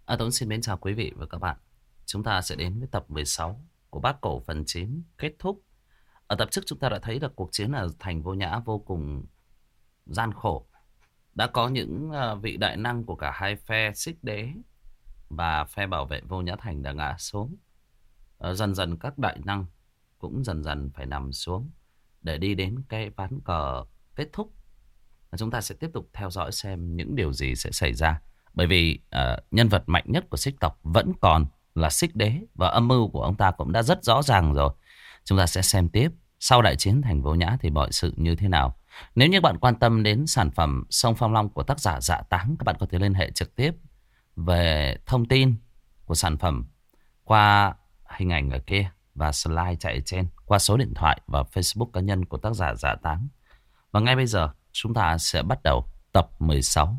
Tuấn xin mến chào quý vị và các bạn. Chúng ta sẽ đến với tập 16 của Bác Cổ phần 9 kết thúc. Ở tập trước chúng ta đã thấy là cuộc chiến ở thành Vô Nhã vô cùng gian khổ. Đã có những vị đại năng của cả hai phe Xích Đế và phe bảo vệ Vô Nhã Thành đã ngã xuống. Dần dần các đại năng cũng dần dần phải nằm xuống để đi đến cái ván cờ kết thúc. Chúng ta sẽ tiếp tục theo dõi xem những điều gì sẽ xảy ra. Bởi vì nhân vật mạnh nhất của Xích tộc vẫn còn là Xích Đế. Và âm mưu của ông ta cũng đã rất rõ ràng rồi. Chúng ta sẽ xem tiếp sau đại chiến thành Vô Nhã thì mọi sự như thế nào. Nếu như bạn quan tâm đến sản phẩm Sông Phong Long của tác giả Dạ Táng, các bạn có thể liên hệ trực tiếp về thông tin của sản phẩm qua hình ảnh ở kia và slide chạy trên, qua số điện thoại và Facebook cá nhân của tác giả Dạ Táng. Và ngay bây giờ chúng ta sẽ bắt đầu tập 16.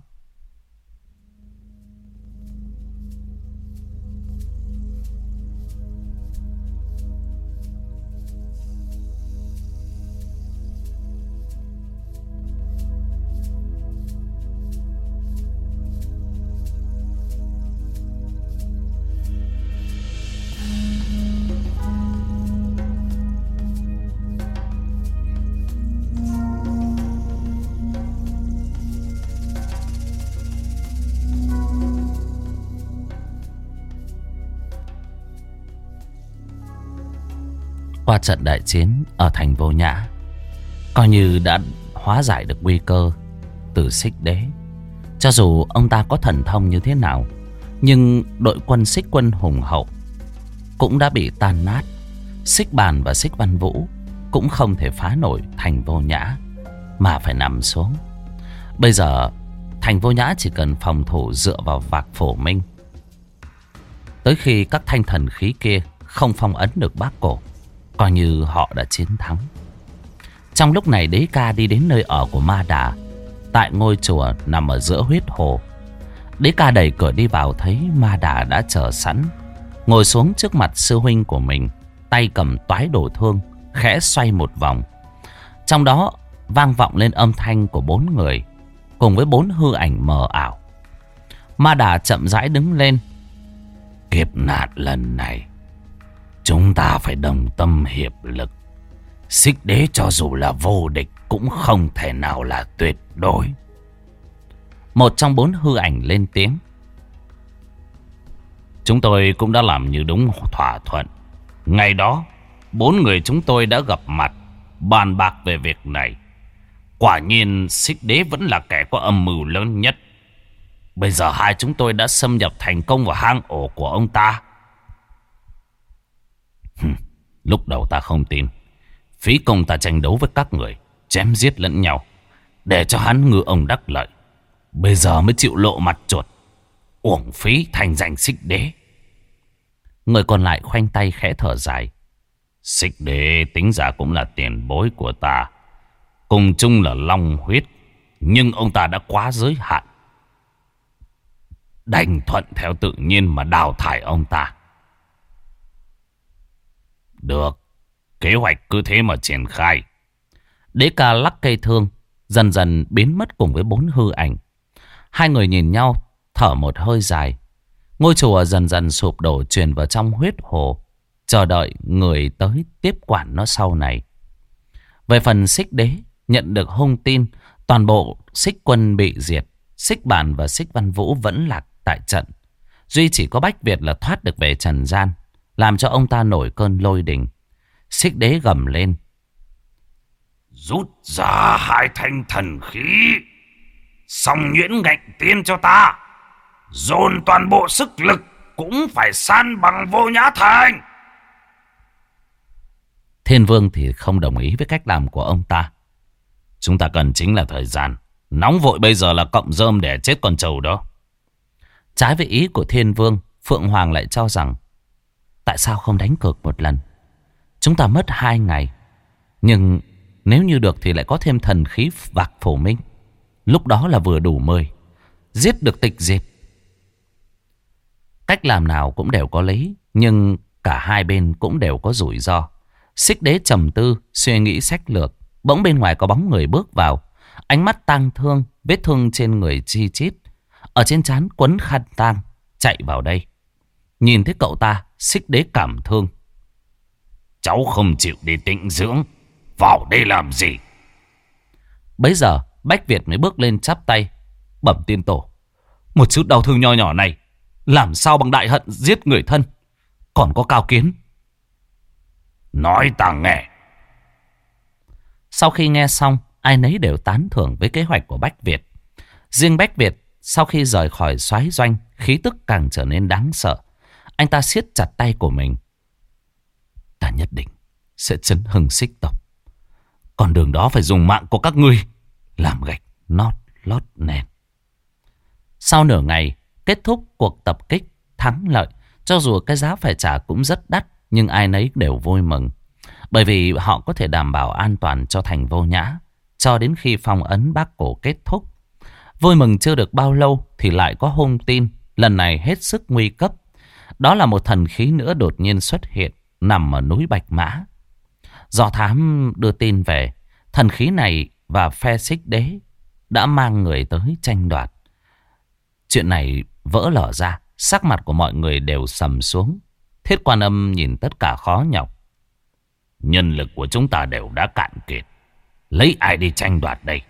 Qua trận đại chiến ở thành Vô Nhã, coi như đã hóa giải được nguy cơ từ Xích Đế. Cho dù ông ta có thần thông như thế nào, nhưng đội quân Xích Quân hùng hậu cũng đã bị tan nát. Xích Bàn và Xích Văn Vũ cũng không thể phá nổi thành Vô Nhã mà phải nằm xuống. Bây giờ thành Vô Nhã chỉ cần phòng thủ dựa vào Vạc Phổ Minh. Tới khi các thanh thần khí kia không phong ấn được Bác Cổ, coi như họ đã chiến thắng. Trong lúc này Đế Ca đi đến nơi ở của Ma Đà, tại ngôi chùa nằm ở giữa huyết hồ. Đế Ca đẩy cửa đi vào, thấy Ma Đà đã chờ sẵn, ngồi xuống trước mặt sư huynh của mình, tay cầm toái đổ thương, khẽ xoay một vòng. Trong đó vang vọng lên âm thanh của 4 người cùng với 4 hư ảnh mờ ảo. Ma Đà chậm rãi đứng lên. Kiếp nạn lần này chúng ta phải đồng tâm hiệp lực. Xích Đế cho dù là vô địch cũng không thể nào là tuyệt đối. Một trong 4 hư ảnh lên tiếng. Chúng tôi cũng đã làm như đúng thỏa thuận. Ngày đó 4 người chúng tôi đã gặp mặt, bàn bạc về việc này. Quả nhiên Xích Đế vẫn là kẻ có âm mưu lớn nhất. Bây giờ hai chúng tôi đã xâm nhập thành công vào hang ổ của ông ta. Lúc đầu ta không tin. Phí công ta tranh đấu với các người, chém giết lẫn nhau, để cho hắn ngư ông đắc lợi. Bây giờ mới chịu lộ mặt chuột, uổng phí thành danh Xích Đế. Người còn lại khoanh tay khẽ thở dài. Xích Đế tính ra cũng là tiền bối của ta, cùng chung là long huyết, nhưng ông ta đã quá giới hạn. Đành thuận theo tự nhiên mà đào thải ông ta. Được, kế hoạch cứ thế mà triển khai. Đế Ca lắc cây thương, dần dần biến mất cùng với 4 hư ảnh. Hai người nhìn nhau, thở một hơi dài. Ngôi chùa dần dần sụp đổ, truyền vào trong huyết hồ, chờ đợi người tới tiếp quản nó sau này. Về phần Xích Đế, nhận được hung tin toàn bộ Xích Quân bị diệt, Xích Bàn và Xích Văn Vũ vẫn lạc tại trận. Duy chỉ có Bách Việt là thoát được về trần gian, làm cho ông ta nổi cơn lôi đình. Xích Đế gầm lên. Rút ra 2 thanh thần khí, song nhuyễn ngạnh tiên cho ta. Dồn toàn bộ sức lực cũng phải san bằng Vô Nhã Thành. Thiên Vương thì không đồng ý với cách làm của ông ta. Chúng ta cần chính là thời gian. Nóng vội bây giờ là cọng rơm để chết con trâu đó. Trái với ý của Thiên Vương, Phượng Hoàng lại cho rằng tại sao không đánh cược một lần. Chúng ta mất 2 ngày, nhưng nếu như được thì lại có thêm thần khí Vạc Phổ Minh. Lúc đó là vừa đủ 10, giết được tịch diệt. Cách làm nào cũng đều có lý, nhưng cả hai bên cũng đều có rủi ro. Xích Đế trầm tư, suy nghĩ sách lược. Bỗng bên ngoài có bóng người bước vào. Ánh mắt tang thương, vết thương trên người chi chít. Ở trên trán quấn khăn tang, chạy vào đây. Nhìn thấy cậu ta, Xích Đế cảm thương. Cháu không chịu đi tĩnh dưỡng, vào đây làm gì? Bấy giờ Bách Việt mới bước lên chắp tay. Bẩm tiên tổ, một chút đau thương nho nhỏ này làm sao bằng đại hận giết người thân. Còn có cao kiến. Nói ta nghe. Sau khi nghe xong, ai nấy đều tán thưởng với kế hoạch của Bách Việt. Riêng Bách Việt sau khi rời khỏi soái doanh, khí tức càng trở nên đáng sợ. Anh ta siết chặt tay của mình. Ta nhất định sẽ chấn hưng Xích tộc. Còn đường đó phải dùng mạng của các ngươi làm gạch lót nền. Sau nửa ngày kết thúc cuộc tập kích thắng lợi, cho dù cái giá phải trả cũng rất đắt, nhưng ai nấy đều vui mừng, bởi vì họ có thể đảm bảo an toàn cho thành Vô Nhã cho đến khi phong ấn Bác Cổ kết thúc. Vui mừng chưa được bao lâu thì lại có hung tin, lần này hết sức nguy cấp. Đó là một thần khí nữa đột nhiên xuất hiện nằm ở núi Bạch Mã. Do thám đưa tin về, thần khí này và phe Xích Đế đã mang người tới tranh đoạt. Chuyện này vỡ lở ra, sắc mặt của mọi người đều sầm xuống. Thiết Quan Âm nhìn tất cả khó nhọc. Nhân lực của chúng ta đều đã cạn kiệt, lấy ai đi tranh đoạt đây?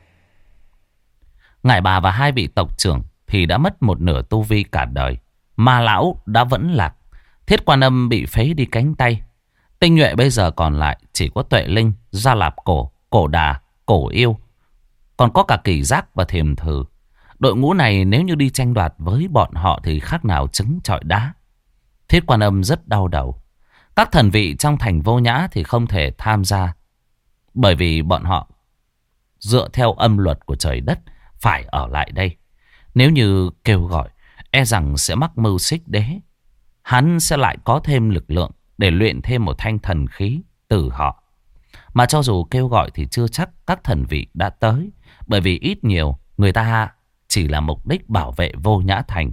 Ngải Bà và hai vị tộc trưởng thì đã mất một nửa tu vi cả đời. Ma lão đã vẫn lạc. Thiết Quan Âm bị phế đi cánh tay. Tinh nhuệ bây giờ còn lại chỉ có Tuệ Linh, Gia Lạp Cổ, Cổ Đà, Cổ Yêu. Còn có cả Kỳ Giác và Thiềm Thử. Đội ngũ này nếu như đi tranh đoạt với bọn họ thì khác nào trứng trọi đá. Thiết Quan Âm rất đau đầu. Các thần vị trong thành Vô Nhã thì không thể tham gia, bởi vì bọn họ dựa theo âm luật của trời đất phải ở lại đây. Nếu như kêu gọi, e rằng sẽ mắc mưu Xích Đế. Hắn sẽ lại có thêm lực lượng để luyện thêm một thanh thần khí từ họ. Mà cho dù kêu gọi thì chưa chắc các thần vị đã tới, bởi vì ít nhiều người ta chỉ là mục đích bảo vệ Vô Nhã thành.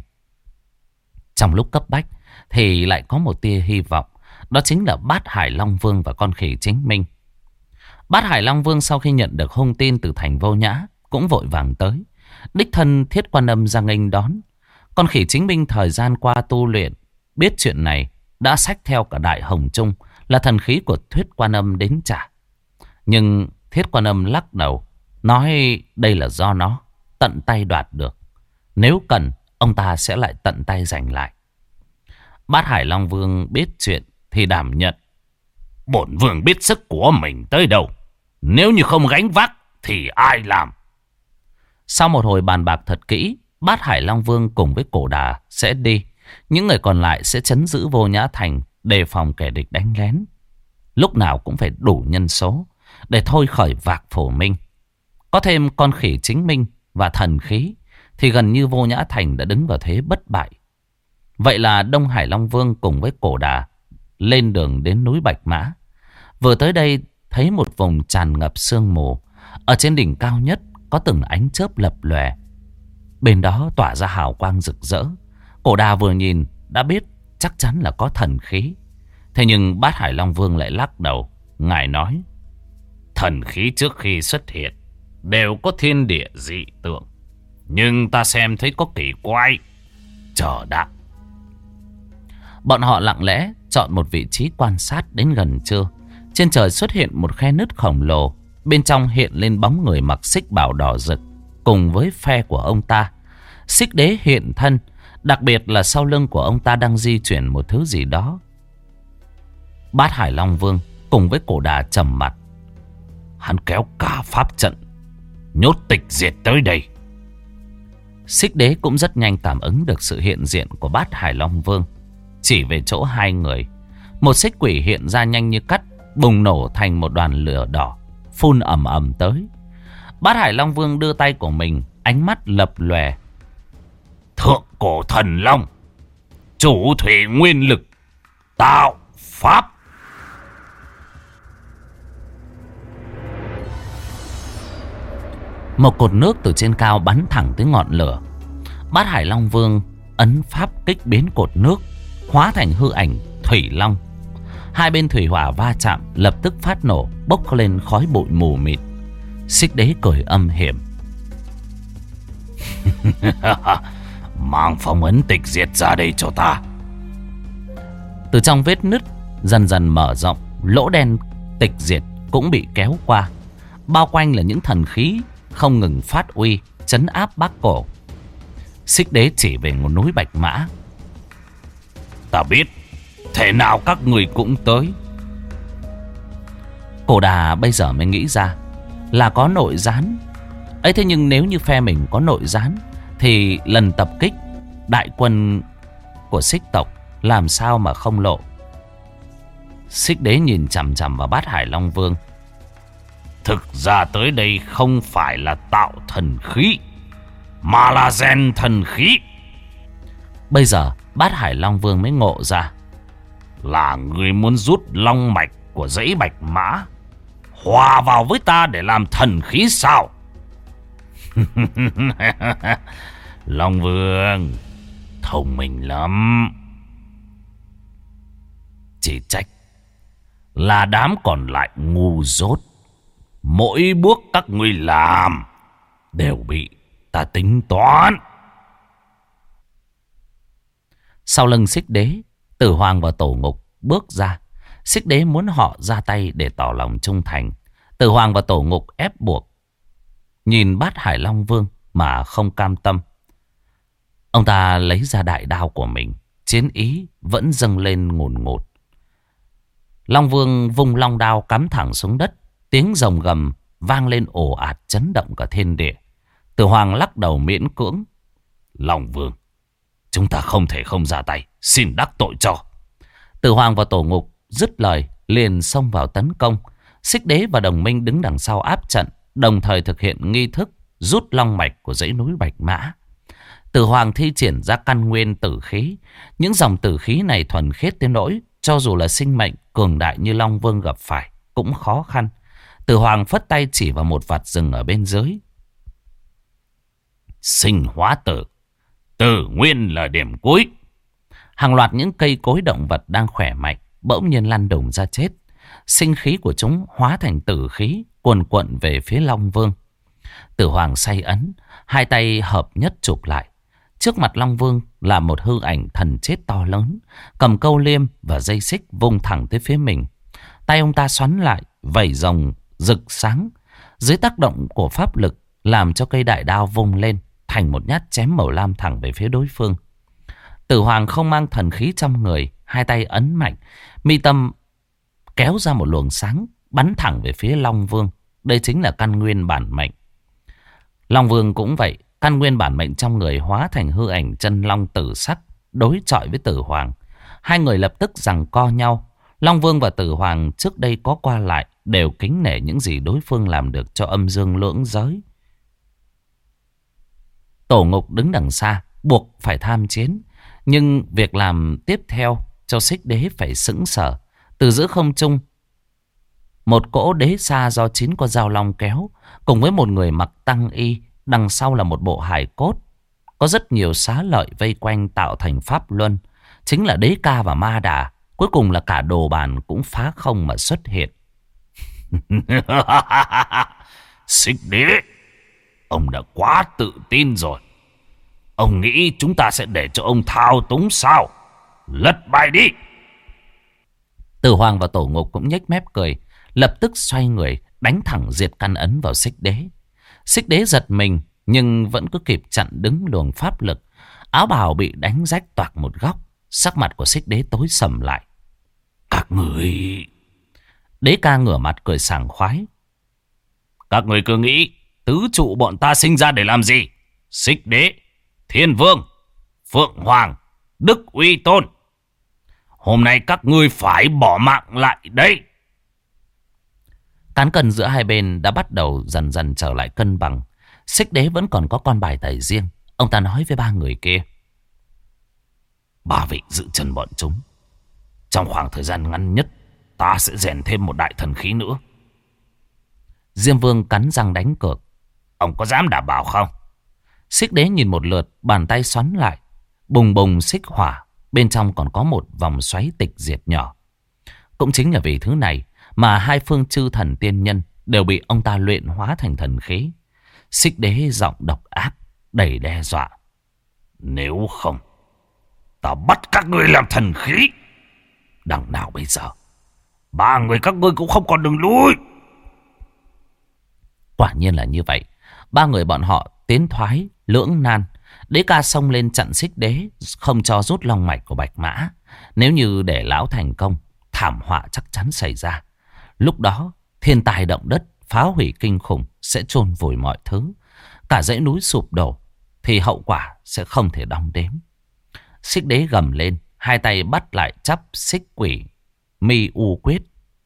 Trong lúc cấp bách thì lại có một tia hy vọng, đó chính là Bát Hải Long Vương và con khỉ Chính Minh. Bát Hải Long Vương sau khi nhận được hung tin từ thành Vô Nhã cũng vội vàng tới. Đích thân Thiết Quan Âm ra nghênh đón. Con khỉ Chính Minh thời gian qua tu luyện, biết chuyện này đã xách theo cả Đại Hồng Trung là thần khí của Thiết Quan Âm đến trả. Nhưng Thiết Quan Âm lắc đầu, nói đây là do nó tận tay đoạt được. Nếu cần, ông ta sẽ lại tận tay giành lại. Bát Hải Long Vương biết chuyện thì đảm nhận. Bổn vương biết sức của mình tới đâu. Nếu như không gánh vác thì ai làm? Sau một hồi bàn bạc thật kỹ, Bát Hải Long Vương cùng với Cổ Đà sẽ đi. Những người còn lại sẽ trấn giữ Vô Nhã thành, đề phòng kẻ địch đánh lén. Lúc nào cũng phải đủ nhân số để thôi khởi vạc Phổ Minh. Có thêm con khỉ Chính Minh và thần khí thì gần như Vô Nhã thành đã đứng vào thế bất bại. Vậy là Đông Hải Long Vương cùng với Cổ Đà lên đường đến núi Bạch Mã. Vừa tới đây thấy một vùng tràn ngập sương mù. Ở trên đỉnh cao nhất có từng ánh chớp lập lòe. Bên đó tỏa ra hào quang rực rỡ. Cổ Đà vừa nhìn đã biết chắc chắn là có thần khí. Thế nhưng Bát Hải Long Vương lại lắc đầu. Ngài nói, thần khí trước khi xuất hiện đều có thiên địa dị tượng, nhưng ta xem thấy có kỳ quái. Chờ đã. Bọn họ lặng lẽ chọn một vị trí quan sát đến gần trưa. Trên trời xuất hiện một khe nứt khổng lồ. Bên trong hiện lên bóng người mặc xích bào đỏ rực cùng với phe của ông ta. Xích Đế hiện thân. Đặc biệt là sau lưng của ông ta đang di chuyển một thứ gì đó. Bát Hải Long Vương cùng với Cổ Đà trầm mặt. Hắn kéo cả pháp trận nhốt tịch diệt tới đây. Xích Đế cũng rất nhanh cảm ứng được sự hiện diện của Bát Hải Long Vương. Chỉ về chỗ hai người, một xích quỷ hiện ra nhanh như cắt, bùng nổ thành một đoàn lửa đỏ, phun ầm ầm tới. Bát Hải Long Vương đưa tay của mình, ánh mắt lập lòe. Thượng cổ thần long, chủ thủy nguyên lực, tạo pháp. Một cột nước từ trên cao bắn thẳng tới ngọn lửa. Bát Hải Long Vương ấn pháp kích biến cột nước, hóa thành hư ảnh thủy long. Hai bên thủy hỏa va chạm, lập tức phát nổ, bốc lên khói bụi mù mịt. Xích Đế cười âm hiểm. Mang phong ấn tịch diệt ra đây cho ta. Từ trong vết nứt dần dần mở rộng, lỗ đen tịch diệt cũng bị kéo qua. Bao quanh là những thần khí không ngừng phát uy, trấn áp Bác Cổ. Xích Đế chỉ về một núi Bạch Mã. Ta biết, thế nào các người cũng tới. Cổ Đà bây giờ mới nghĩ ra là có nội gián ấy. Thế nhưng nếu như phe mình có nội gián thì lần tập kích đại quân của Xích tộc làm sao mà không lộ. Xích Đế nhìn chằm chằm vào Bát Hải Long Vương. Thực ra tới đây không phải là tạo thần khí, mà là rèn thần khí. Bây giờ Bát Hải Long Vương mới ngộ ra. Là người muốn rút long mạch của dãy Bạch Mã hòa vào với ta để làm thần khí sao? Long Vương thông minh lắm. Chỉ trách là đám còn lại ngu dốt. Mỗi bước các ngươi làm đều bị ta tính toán. Sau lưng Xích Đế, Tử Hoàng và Tổ Ngục bước ra. Xích Đế muốn họ ra tay để tỏ lòng trung thành. Tử Hoàng và Tổ Ngục ép buộc. Nhìn Bát Hải Long Vương mà không cam tâm. Ông ta lấy ra đại đao của mình. Chiến ý vẫn dâng lên ngùn ngụt. Long Vương vung long đao cắm thẳng xuống đất. Tiếng rồng gầm vang lên ồ ạt chấn động cả thiên địa. Tử Hoàng lắc đầu miễn cưỡng. Long Vương, chúng ta không thể không ra tay, xin đắc tội cho. Tử Hoàng và Tổ Ngục dứt lời liền xông vào tấn công. Xích Đế và đồng minh đứng đằng sau áp trận, đồng thời thực hiện nghi thức rút long mạch của dãy núi Bạch Mã. Tử Hoàng thi triển ra căn nguyên tử khí. Những dòng tử khí này thuần khiết đến nỗi cho dù là sinh mệnh cường đại như Long Vương gặp phải cũng khó khăn. Tử Hoàng phất tay chỉ vào một vạt rừng ở bên dưới. Sinh hóa tử, tử nguyên là điểm cuối. Hàng loạt những cây cối động vật đang khỏe mạnh bỗng nhiên lăn đùng ra chết. Sinh khí của chúng hóa thành tử khí cuồn cuộn về phía Long Vương. Tử Hoàng say ấn, hai tay hợp nhất chụp lại. Trước mặt Long Vương là một hư ảnh thần chết to lớn, cầm câu liêm và dây xích vung thẳng tới phía mình. Tay ông ta xoắn lại, vẩy rồng rực sáng. Dưới tác động của pháp lực làm cho cây đại đao vung lên thành một nhát chém màu lam thẳng về phía đối phương. Tử Hoàng không mang thần khí trong người, hai tay ấn mạnh, mi tâm kéo ra một luồng sáng bắn thẳng về phía Long Vương. Đây chính là căn nguyên bản mệnh. Long Vương cũng vậy, căn nguyên bản mệnh trong người hóa thành hư ảnh chân long tử sắc đối chọi với Tử Hoàng. Hai người lập tức giằng co nhau. Long Vương và Tử Hoàng trước đây có qua lại, đều kính nể những gì đối phương làm được cho âm dương lưỡng giới. Tổ Ngục đứng đằng xa, buộc phải tham chiến. Nhưng việc làm tiếp theo cho Xích Đế phải sững sờ. Từ giữa không trung, một cỗ đế xa do 9 con dao long kéo, cùng với một người mặc tăng y, đằng sau là một bộ hài cốt. Có rất nhiều xá lợi vây quanh tạo thành pháp luân, chính là Đế Ca và Ma Đà. Cuối cùng là cả đồ bàn cũng phá không mà xuất hiện. Xích Đế, ông đã quá tự tin rồi. Ông nghĩ chúng ta sẽ để cho ông thao túng sao? Lật bài đi. Tử Hoàng và Tổ Ngục cũng nhếch mép cười, lập tức xoay người đánh thẳng diệt căn ấn vào Xích Đế. Xích Đế giật mình nhưng vẫn cứ kịp chặn đứng luồng pháp lực. Áo bào bị đánh rách toạc một góc. Sắc mặt của Xích Đế tối sầm lại. Các người... Đế Ca ngửa mặt cười sảng khoái. Các người cứ nghĩ tứ trụ bọn ta sinh ra để làm gì? Xích Đế, Thiên Vương, Phượng Hoàng, Đức Uy Tôn. Hôm nay các ngươi phải bỏ mạng lại đấy. Cán cân giữa hai bên đã bắt đầu dần dần trở lại cân bằng. Xích Đế vẫn còn có con bài tẩy riêng. Ông ta nói với ba người kia. Ba vị giữ chân bọn chúng. Trong khoảng thời gian ngắn nhất, ta sẽ rèn thêm một đại thần khí nữa. Diêm Vương cắn răng đánh cược. Ông có dám đảm bảo không? Xích Đế nhìn một lượt, bàn tay xoắn lại. Bùng bùng xích hỏa. Bên trong còn có một vòng xoáy tịch diệt nhỏ. Cũng chính là vì thứ này mà hai phương chư thần tiên nhân đều bị ông ta luyện hóa thành thần khí. Xích Đế giọng độc ác, đầy đe dọa. Nếu không, ta bắt các ngươi làm thần khí. Đằng nào bây giờ, ba người các ngươi cũng không còn đường lui. Quả nhiên là như vậy. Ba người bọn họ tiến thoái lưỡng nan. Đế ca xông lên chặn Xích Đế, không cho rút long mạch của Bạch Mã. Nếu như để lão thành công, thảm họa chắc chắn xảy ra. Lúc đó thiên tai động đất, phá hủy kinh khủng sẽ chôn vùi mọi thứ. Cả dãy núi sụp đổ thì hậu quả sẽ không thể đong đếm. Xích Đế gầm lên, hai tay bắt lại chắp xích quỷ mi u quyết.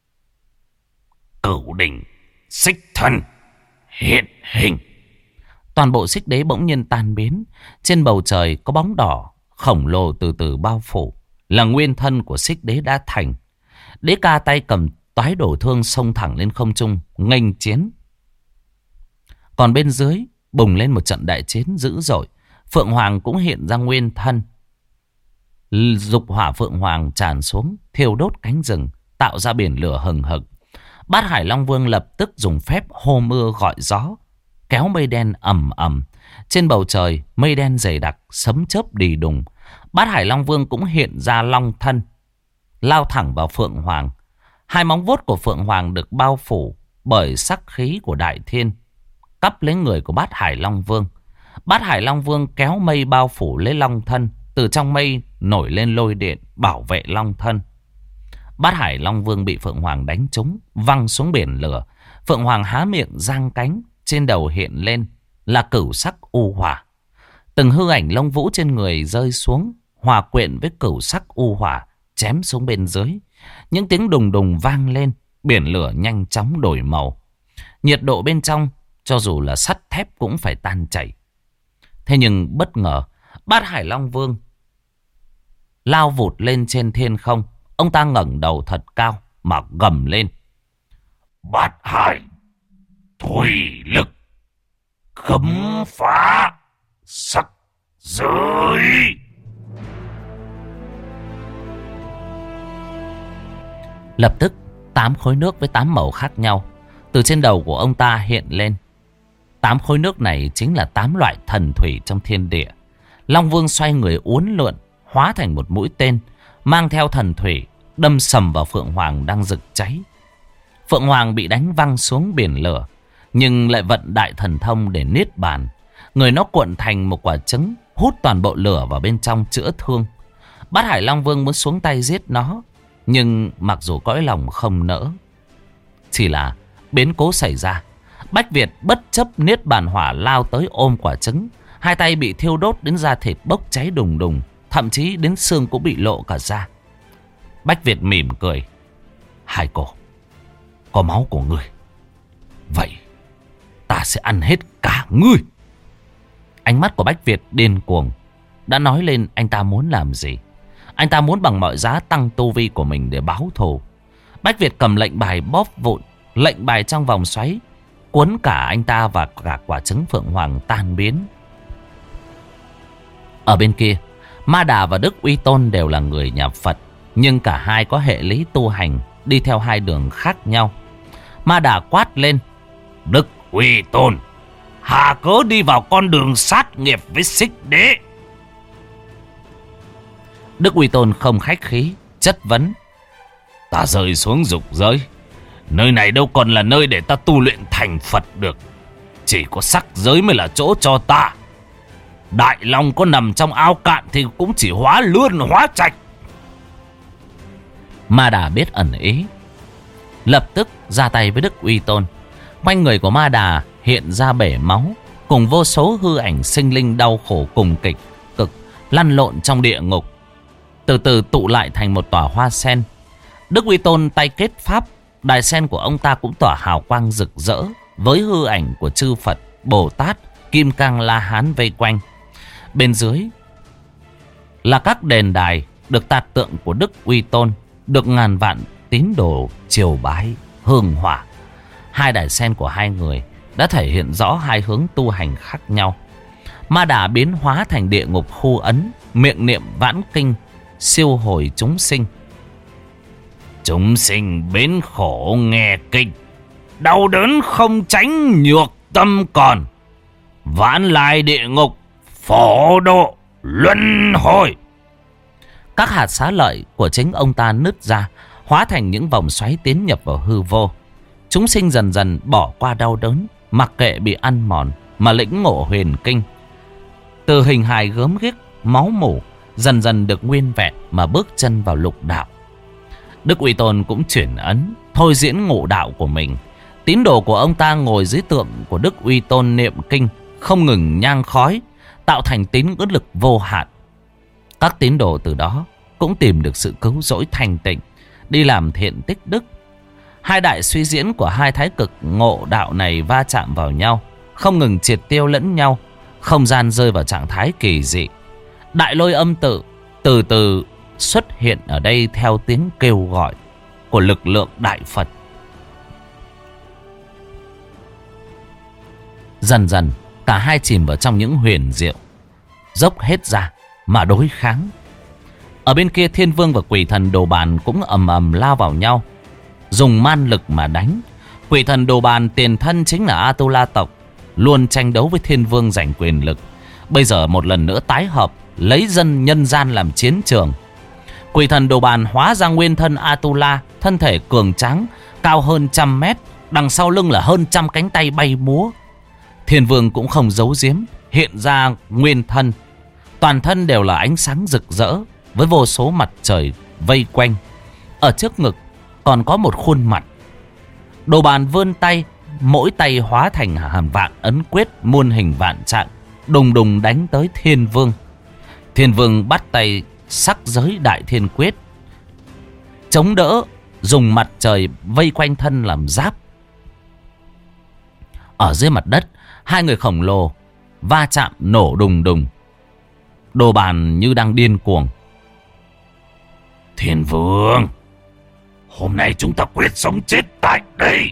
Cửu đỉnh xích thần hiện hình. Toàn bộ Xích Đế bỗng nhiên tan biến. Trên bầu trời có bóng đỏ khổng lồ từ từ bao phủ, là nguyên thân của Xích Đế đã thành. Đế ca tay cầm toái đổ thương xông thẳng lên không trung nghênh chiến. Còn bên dưới bùng lên một trận đại chiến dữ dội. Phượng Hoàng cũng hiện ra nguyên thân. Dục hỏa Phượng Hoàng tràn xuống, thiêu đốt cánh rừng, tạo ra biển lửa hừng hực. Bát Hải Long Vương lập tức dùng phép hô mưa gọi gió, kéo mây đen ầm ầm. Trên bầu trời mây đen dày đặc, sấm chớp đì đùng. Bát Hải Long Vương cũng hiện ra long thân, lao thẳng vào Phượng Hoàng. Hai móng vuốt của Phượng Hoàng được bao phủ bởi sắc khí của đại thiên, cắp lấy người của Bát Hải Long Vương. Bát Hải Long Vương kéo mây bao phủ lấy long thân. Từ trong mây nổi lên lôi điện bảo vệ long thân. Bát Hải Long Vương bị Phượng Hoàng đánh trúng, văng xuống biển lửa. Phượng Hoàng há miệng giang cánh, trên đầu hiện lên là cửu sắc u hỏa. Từng hư ảnh lông vũ trên người rơi xuống, hòa quyện với cửu sắc u hỏa, chém xuống bên dưới. Những tiếng đùng đùng vang lên, biển lửa nhanh chóng đổi màu. Nhiệt độ bên trong, cho dù là sắt thép cũng phải tan chảy. Thế nhưng bất ngờ, Bát Hải Long Vương lao vụt lên trên thiên không. Ông ta ngẩng đầu thật cao mà gầm lên: Bát Hải thủy lực khấm phá sắc giới. Lập tức 8 khối nước với 8 màu khác nhau từ trên đầu của ông ta hiện lên. 8 khối nước này chính là 8 loại thần thủy trong thiên địa. Long Vương xoay người uốn lượn, hóa thành một mũi tên, mang theo thần thủy, đâm sầm vào Phượng Hoàng đang rực cháy. Phượng Hoàng bị đánh văng xuống biển lửa, nhưng lại vận đại thần thông để niết bàn. Người nó cuộn thành một quả trứng, hút toàn bộ lửa vào bên trong chữa thương. Bát Hải Long Vương muốn xuống tay giết nó, nhưng mặc dù cõi lòng không nỡ. Chỉ là biến cố xảy ra, Bách Việt bất chấp niết bàn hỏa lao tới ôm quả trứng. Hai tay bị thiêu đốt đến da thịt bốc cháy đùng đùng, thậm chí đến xương cũng bị lộ cả ra. Bách Việt mỉm cười: Hai cô, có máu của ngươi, vậy ta sẽ ăn hết cả ngươi. Ánh mắt của Bách Việt điên cuồng, đã nói lên anh ta muốn làm gì. Anh ta muốn bằng mọi giá tăng tu vi của mình để báo thù. Bách Việt cầm lệnh bài bóp vụn, lệnh bài trong vòng xoáy cuốn cả anh ta và cả quả trứng Phượng Hoàng tan biến. Ở bên kia, Ma Đà và Đức Uy Tôn đều là người nhà Phật, nhưng cả hai có hệ lý tu hành, đi theo hai đường khác nhau. Ma Đà quát lên: Đức Uy Tôn, hà cớ đi vào con đường sát nghiệp với Xích Đế? Đức Uy Tôn không khách khí, chất vấn: Ta rơi xuống dục giới, nơi này đâu còn là nơi để ta tu luyện thành Phật được. Chỉ có sắc giới mới là chỗ cho ta. Đại Long có nằm trong ao cạn thì cũng chỉ hóa lươn hóa trạch. Ma Đà biết ẩn ý, lập tức ra tay với Đức Uy Tôn. Quanh người của Ma Đà hiện ra bể máu, cùng vô số hư ảnh sinh linh đau khổ cùng cực lăn lộn trong địa ngục, từ từ tụ lại thành một tòa hoa sen. Đức Uy Tôn tay kết pháp, đài sen của ông ta cũng tỏa hào quang rực rỡ, với hư ảnh của chư Phật, Bồ Tát, Kim Cang La Hán vây quanh. Bên dưới là các đền đài được tạc tượng của Đức Uy Tôn, được ngàn vạn tín đồ triều bái hương hỏa. Hai đài sen của hai người đã thể hiện rõ hai hướng tu hành khác nhau. Ma Đà biến hóa thành địa ngục khu ấn, miệng niệm vãn kinh, siêu hồi chúng sinh. Chúng sinh bến khổ nghe kinh, đau đớn không tránh nhược tâm còn. Vãn lai địa ngục phổ độ luân hồi. Các hạt xá lợi của chính ông ta nứt ra, hóa thành những vòng xoáy tiến nhập vào hư vô. Chúng sinh dần dần bỏ qua đau đớn, mặc kệ bị ăn mòn mà lĩnh ngộ huyền kinh. Từ hình hài gớm ghiếc, máu mủ dần dần được nguyên vẹn mà bước chân vào lục đạo. Đức Uy Tôn cũng chuyển ấn, thôi diễn ngộ đạo của mình. Tín đồ của ông ta ngồi dưới tượng của Đức Uy Tôn niệm kinh, không ngừng nhang khói, tạo thành tín ngưỡng lực vô hạn. Các tín đồ từ đó cũng tìm được sự cứu rỗi thanh tịnh, đi làm thiện tích đức. Hai đại suy diễn của hai thái cực ngộ đạo này va chạm vào nhau, không ngừng triệt tiêu lẫn nhau. Không gian rơi vào trạng thái kỳ dị. Đại lôi âm tự từ từ xuất hiện ở đây theo tiếng kêu gọi của lực lượng Đại Phật. Dần dần cả hai chìm vào trong những huyền diệu, dốc hết ra mà đối kháng. Ở bên kia Thiên Vương và Quỷ Thần Đồ Bàn cũng ầm ầm lao vào nhau, dùng man lực mà đánh. Quỷ Thần Đồ Bàn tiền thân chính là Atula tộc, luôn tranh đấu với Thiên Vương giành quyền lực. Bây giờ một lần nữa tái hợp, lấy nhân gian làm chiến trường. Quỷ Thần Đồ Bàn hóa ra nguyên thân Atula, thân thể cường tráng, cao hơn 100 mét, đằng sau lưng là hơn 100 cánh tay bay múa. Thiên Vương cũng không giấu giếm, hiện ra nguyên thân. Toàn thân đều là ánh sáng rực rỡ, với vô số mặt trời vây quanh. Ở trước ngực còn có một khuôn mặt. Đồ Bàn vươn tay, mỗi tay hóa thành hàng vạn ấn quyết muôn hình vạn trạng, đùng đùng đánh tới Thiên Vương. Thiên Vương bắt tay sắc giới đại thiên quyết, chống đỡ, dùng mặt trời vây quanh thân làm giáp. Ở dưới mặt đất, hai người khổng lồ va chạm nổ đùng đùng. Đồ Bàn như đang điên cuồng. Thiên Vương, hôm nay chúng ta quyết sống chết tại đây.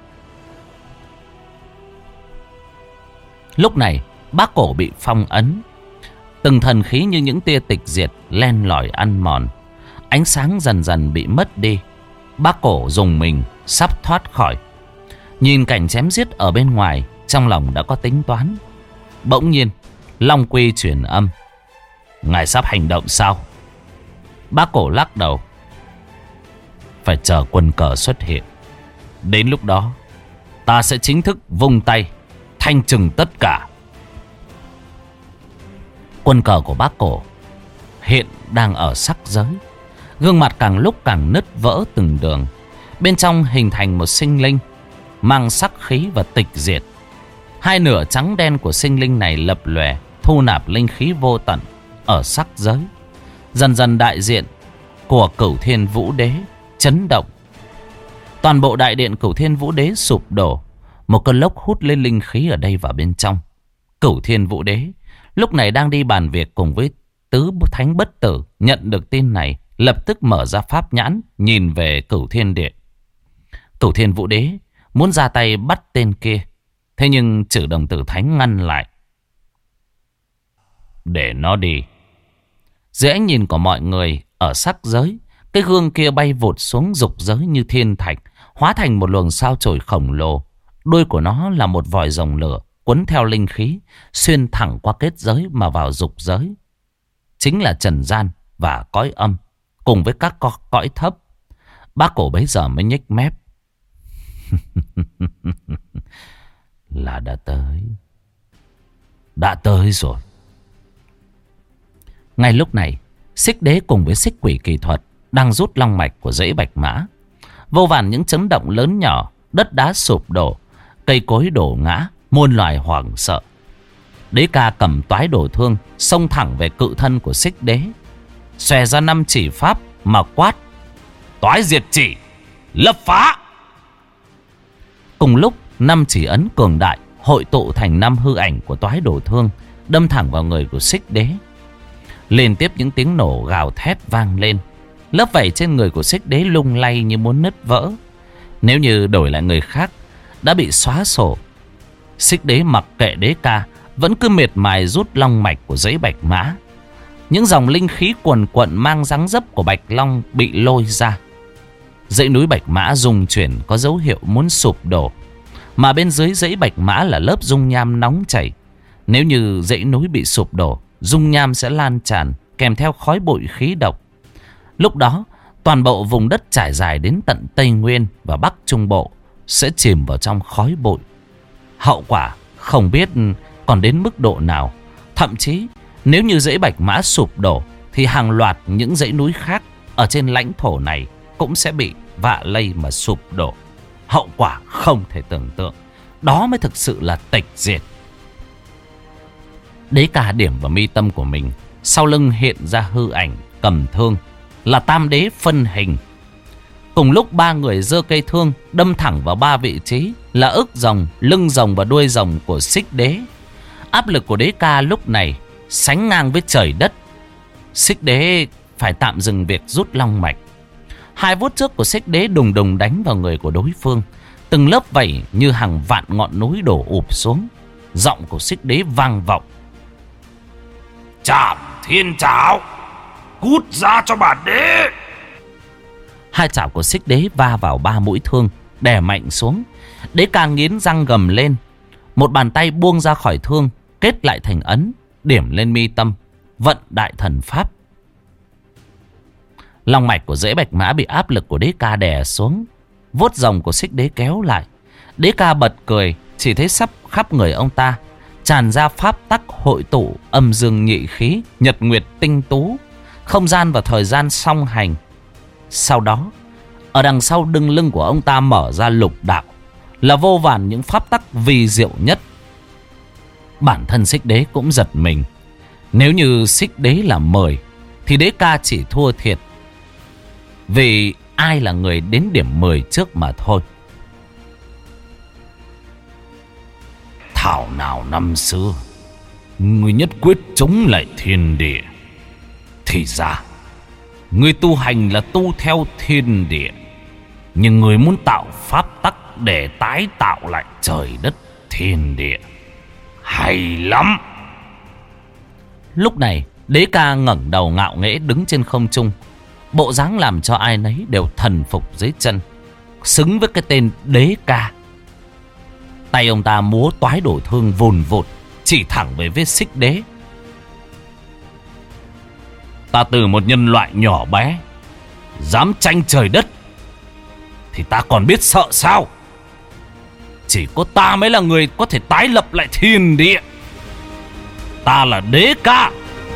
Lúc này Bác Cổ bị phong ấn, từng thần khí như những tia tịch diệt len lỏi ăn mòn. Ánh sáng dần dần bị mất đi. Bác Cổ dùng mình sắp thoát khỏi. Nhìn cảnh chém giết ở bên ngoài, trong lòng đã có tính toán. Bỗng nhiên Long Quy truyền âm: ngài sắp hành động sao? Bác Cổ lắc đầu: phải chờ quân cờ xuất hiện. Đến lúc đó ta sẽ chính thức vung tay thanh trừng tất cả. Quân cờ của Bác Cổ hiện đang ở sắc giới. Gương mặt càng lúc càng nứt vỡ từng đường. Bên trong hình thành một sinh linh mang sắc khí và tịch diệt. Hai nửa trắng đen của sinh linh này lập lòe, thu nạp linh khí vô tận ở sắc giới. Dần dần đại diện của Cửu Thiên Vũ Đế chấn động. Toàn bộ đại điện Cửu Thiên Vũ Đế sụp đổ. Một cơn lốc hút lên linh khí ở đây vào bên trong. Cửu Thiên Vũ Đế lúc này đang đi bàn việc cùng với Tứ Thánh Bất Tử. Nhận được tin này, lập tức mở ra pháp nhãn, nhìn về Cửu Thiên Điện. Cửu Thiên Vũ Đế muốn ra tay bắt tên kia, thế nhưng Trử Đồng Tử Thánh ngăn lại: để nó đi. Dưới ánh nhìn của mọi người ở sắc giới, cái gương kia bay vụt xuống dục giới như thiên thạch, hóa thành một luồng sao chổi khổng lồ. Đuôi của nó là một vòi rồng lửa cuốn theo linh khí, xuyên thẳng qua kết giới mà vào dục giới, chính là trần gian và cõi âm, cùng với các cõi thấp. Bác Cổ bấy giờ mới nhếch mép: là đã tới rồi. Ngay lúc này, Xích Đế cùng với Xích Quỷ Kỳ Thuật đang rút long mạch của dãy Bạch Mã. Vô vàn những chấn động lớn nhỏ, đất đá sụp đổ, cây cối đổ ngã, muôn loài hoảng sợ. Đế Ca cầm toái đổ thương xông thẳng về cự thân của Xích Đế, xòe ra 5 chỉ pháp mà quát: toái diệt chỉ, lập phá. Cùng lúc 5 chỉ ấn cường đại hội tụ thành 5 hư ảnh của toái đổ thương, đâm thẳng vào người của Xích Đế. Liên tiếp những tiếng nổ gào thét vang lên. Lớp vảy trên người của Xích Đế lung lay như muốn nứt vỡ. Nếu như đổi lại người khác đã bị xóa sổ. Xích Đế mặc kệ Đế Ca, vẫn cứ miệt mài rút long mạch của dãy Bạch Mã. Những dòng linh khí quần quận mang dáng dấp của Bạch Long bị lôi ra. Dãy núi Bạch Mã rung chuyển, có dấu hiệu muốn sụp đổ. Mà bên dưới dãy Bạch Mã là lớp dung nham nóng chảy. Nếu như dãy núi bị sụp đổ dung nham sẽ lan tràn kèm theo khói bụi khí độc. Lúc đó, toàn bộ vùng đất trải dài đến tận Tây Nguyên và Bắc Trung Bộ sẽ chìm vào trong khói bụi. Hậu quả không biết còn đến mức độ nào. Thậm chí, nếu như dãy Bạch Mã sụp đổ, thì hàng loạt những dãy núi khác ở trên lãnh thổ này cũng sẽ bị vạ lây mà sụp đổ. Hậu quả không thể tưởng tượng. Đó mới thực sự là tịch diệt. Đế Ca điểm vào mi tâm của mình. Sau lưng hiện ra hư ảnh cầm thương, là Tam Đế phân hình. Cùng lúc ba người giơ cây thương đâm thẳng vào ba vị trí là ức rồng, lưng rồng và đuôi rồng của Xích Đế. Áp lực của Đế Ca lúc này sánh ngang với trời đất. Xích Đế phải tạm dừng việc rút long mạch. Hai vuốt trước của Xích Đế đùng đùng đánh vào người của đối phương. Từng lớp vảy như hàng vạn ngọn núi đổ ụp xuống. Giọng của Xích Đế vang vọng: Trảm Thiên Chảo, cút ra cho bản đế. Hai chảo của Xích Đế va vào ba mũi thương, đè mạnh xuống. Đế Ca nghiến răng gầm lên. Một bàn tay buông ra khỏi thương, kết lại thành ấn, điểm lên mi tâm, vận đại thần pháp. Long mạch của dãy Bạch Mã bị áp lực của Đế Ca đè xuống. Vuốt rồng của Xích Đế kéo lại. Đế Ca bật cười, chỉ thấy sắp khắp người ông ta tràn ra pháp tắc hội tụ âm dương nhị khí, nhật nguyệt tinh tú, không gian và thời gian song hành. Sau đó, ở đằng sau đưng lưng của ông ta mở ra lục đạo, là vô vàn những pháp tắc vi diệu nhất. Bản thân Xích Đế cũng giật mình. Nếu như Xích Đế là 10 thì Đế Ca chỉ thua thiệt, vì ai là người đến điểm 10 trước mà thôi. Thảo nào năm xưa người nhất quyết chống lại thiên địa, thì ra người tu hành là tu theo thiên địa, nhưng người muốn tạo pháp tắc để tái tạo lại trời đất thiên địa. Hay lắm. Lúc này Đế Ca ngẩng đầu ngạo nghễ đứng trên không trung, bộ dáng làm cho ai nấy đều thần phục dưới chân, xứng với cái tên Đế Ca. Tay ông ta múa toái đổ thương vùn vụt, chỉ thẳng về vết Xích Đế. Ta từ một nhân loại nhỏ bé dám tranh trời đất, thì ta còn biết sợ sao? Chỉ có ta mới là người có thể tái lập lại thiên địa. Ta là Đế Ca.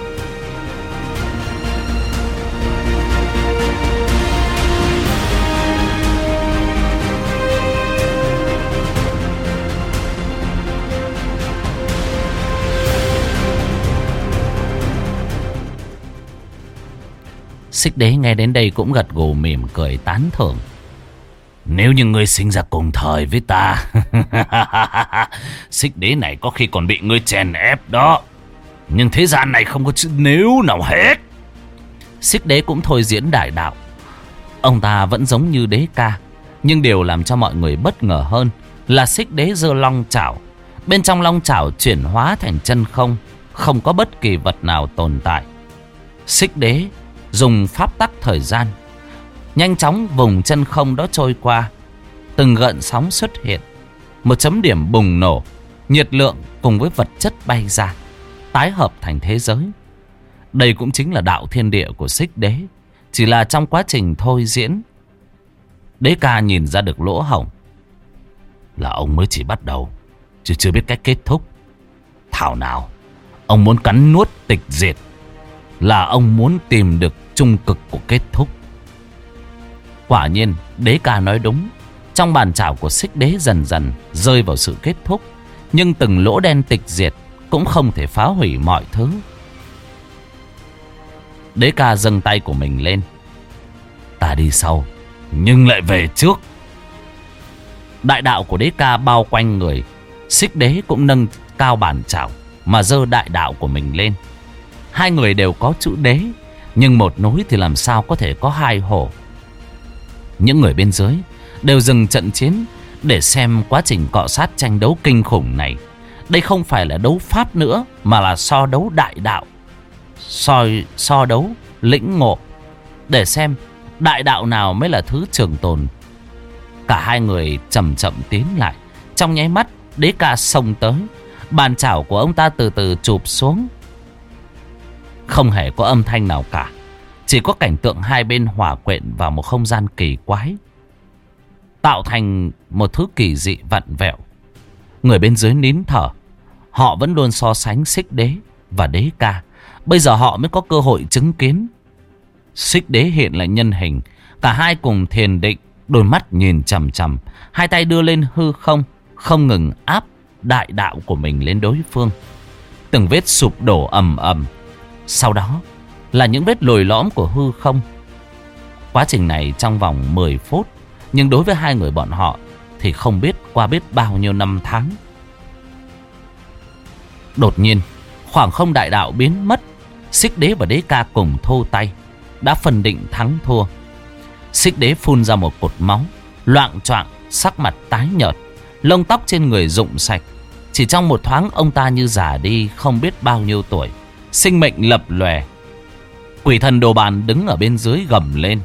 Xích Đế nghe đến đây cũng gật gù mỉm cười tán thưởng. Nếu như ngươi sinh ra cùng thời với ta, Xích Đế này có khi còn bị ngươi chèn ép đó. Nhưng thế gian này không có chữ nếu nào hết. Xích Đế cũng thôi diễn đại đạo. Ông ta vẫn giống như Đế Ca, nhưng điều làm cho mọi người bất ngờ hơn là Xích Đế giơ long chảo. Bên trong long chảo chuyển hóa thành chân không, không có bất kỳ vật nào tồn tại. Xích Đế dùng pháp tắc thời gian, nhanh chóng vùng chân không đó trôi qua. Từng gợn sóng xuất hiện, một chấm điểm bùng nổ, nhiệt lượng cùng với vật chất bay ra, tái hợp thành thế giới. Đây cũng chính là đạo thiên địa của Xích Đế, chỉ là trong quá trình thôi diễn. Đế Ca nhìn ra được lỗ hổng. Là ông mới chỉ bắt đầu, chứ chưa biết cách kết thúc. Thảo nào ông muốn cắn nuốt tịch diệt, là ông muốn tìm được trung cực của kết thúc. Quả nhiên Đế Ca nói đúng. Trong bàn chảo của Xích Đế dần dần rơi vào sự kết thúc, nhưng từng lỗ đen tịch diệt cũng không thể phá hủy mọi thứ. Đế Ca dâng tay của mình lên. Ta đi sau, nhưng lại về trước. Đại đạo của Đế Ca bao quanh người. Xích Đế cũng nâng cao bàn chảo mà giơ đại đạo của mình lên. Hai người đều có chữ đế, nhưng một núi thì làm sao có thể có hai hổ. Những người bên dưới đều dừng trận chiến để xem quá trình cọ sát tranh đấu kinh khủng này. Đây không phải là đấu pháp nữa, mà là so đấu đại đạo, so đấu lĩnh ngộ, để xem đại đạo nào mới là thứ trường tồn. Cả hai người chậm chậm tiến lại. Trong nháy mắt, Đế Ca xông tới. Bàn chảo của ông ta từ từ chụp xuống. Không hề có âm thanh nào cả. Chỉ có cảnh tượng hai bên hòa quyện vào một không gian kỳ quái, tạo thành một thứ kỳ dị vặn vẹo. Người bên dưới nín thở. Họ vẫn luôn so sánh Xích Đế và Đế Ca. Bây giờ họ mới có cơ hội chứng kiến. Xích Đế hiện lại nhân hình. Cả hai cùng thiền định, đôi mắt nhìn chằm chằm, hai tay đưa lên hư không, không ngừng áp đại đạo của mình lên đối phương. Từng vết sụp đổ ầm ầm. Sau đó là những vết lồi lõm của hư không. Quá trình này trong vòng 10 phút. Nhưng đối với hai người bọn họ thì không biết qua biết bao nhiêu năm tháng. Đột nhiên khoảng không đại đạo biến mất. Xích Đế và Đế Ca cùng thô tay, đã phân định thắng thua. Xích Đế phun ra một cột máu, loạng choạng, sắc mặt tái nhợt, lông tóc trên người rụng sạch. Chỉ trong một thoáng ông ta như già đi không biết bao nhiêu tuổi, sinh mệnh lập lòe. Quỷ thần Đồ Bàn đứng ở bên dưới gầm lên.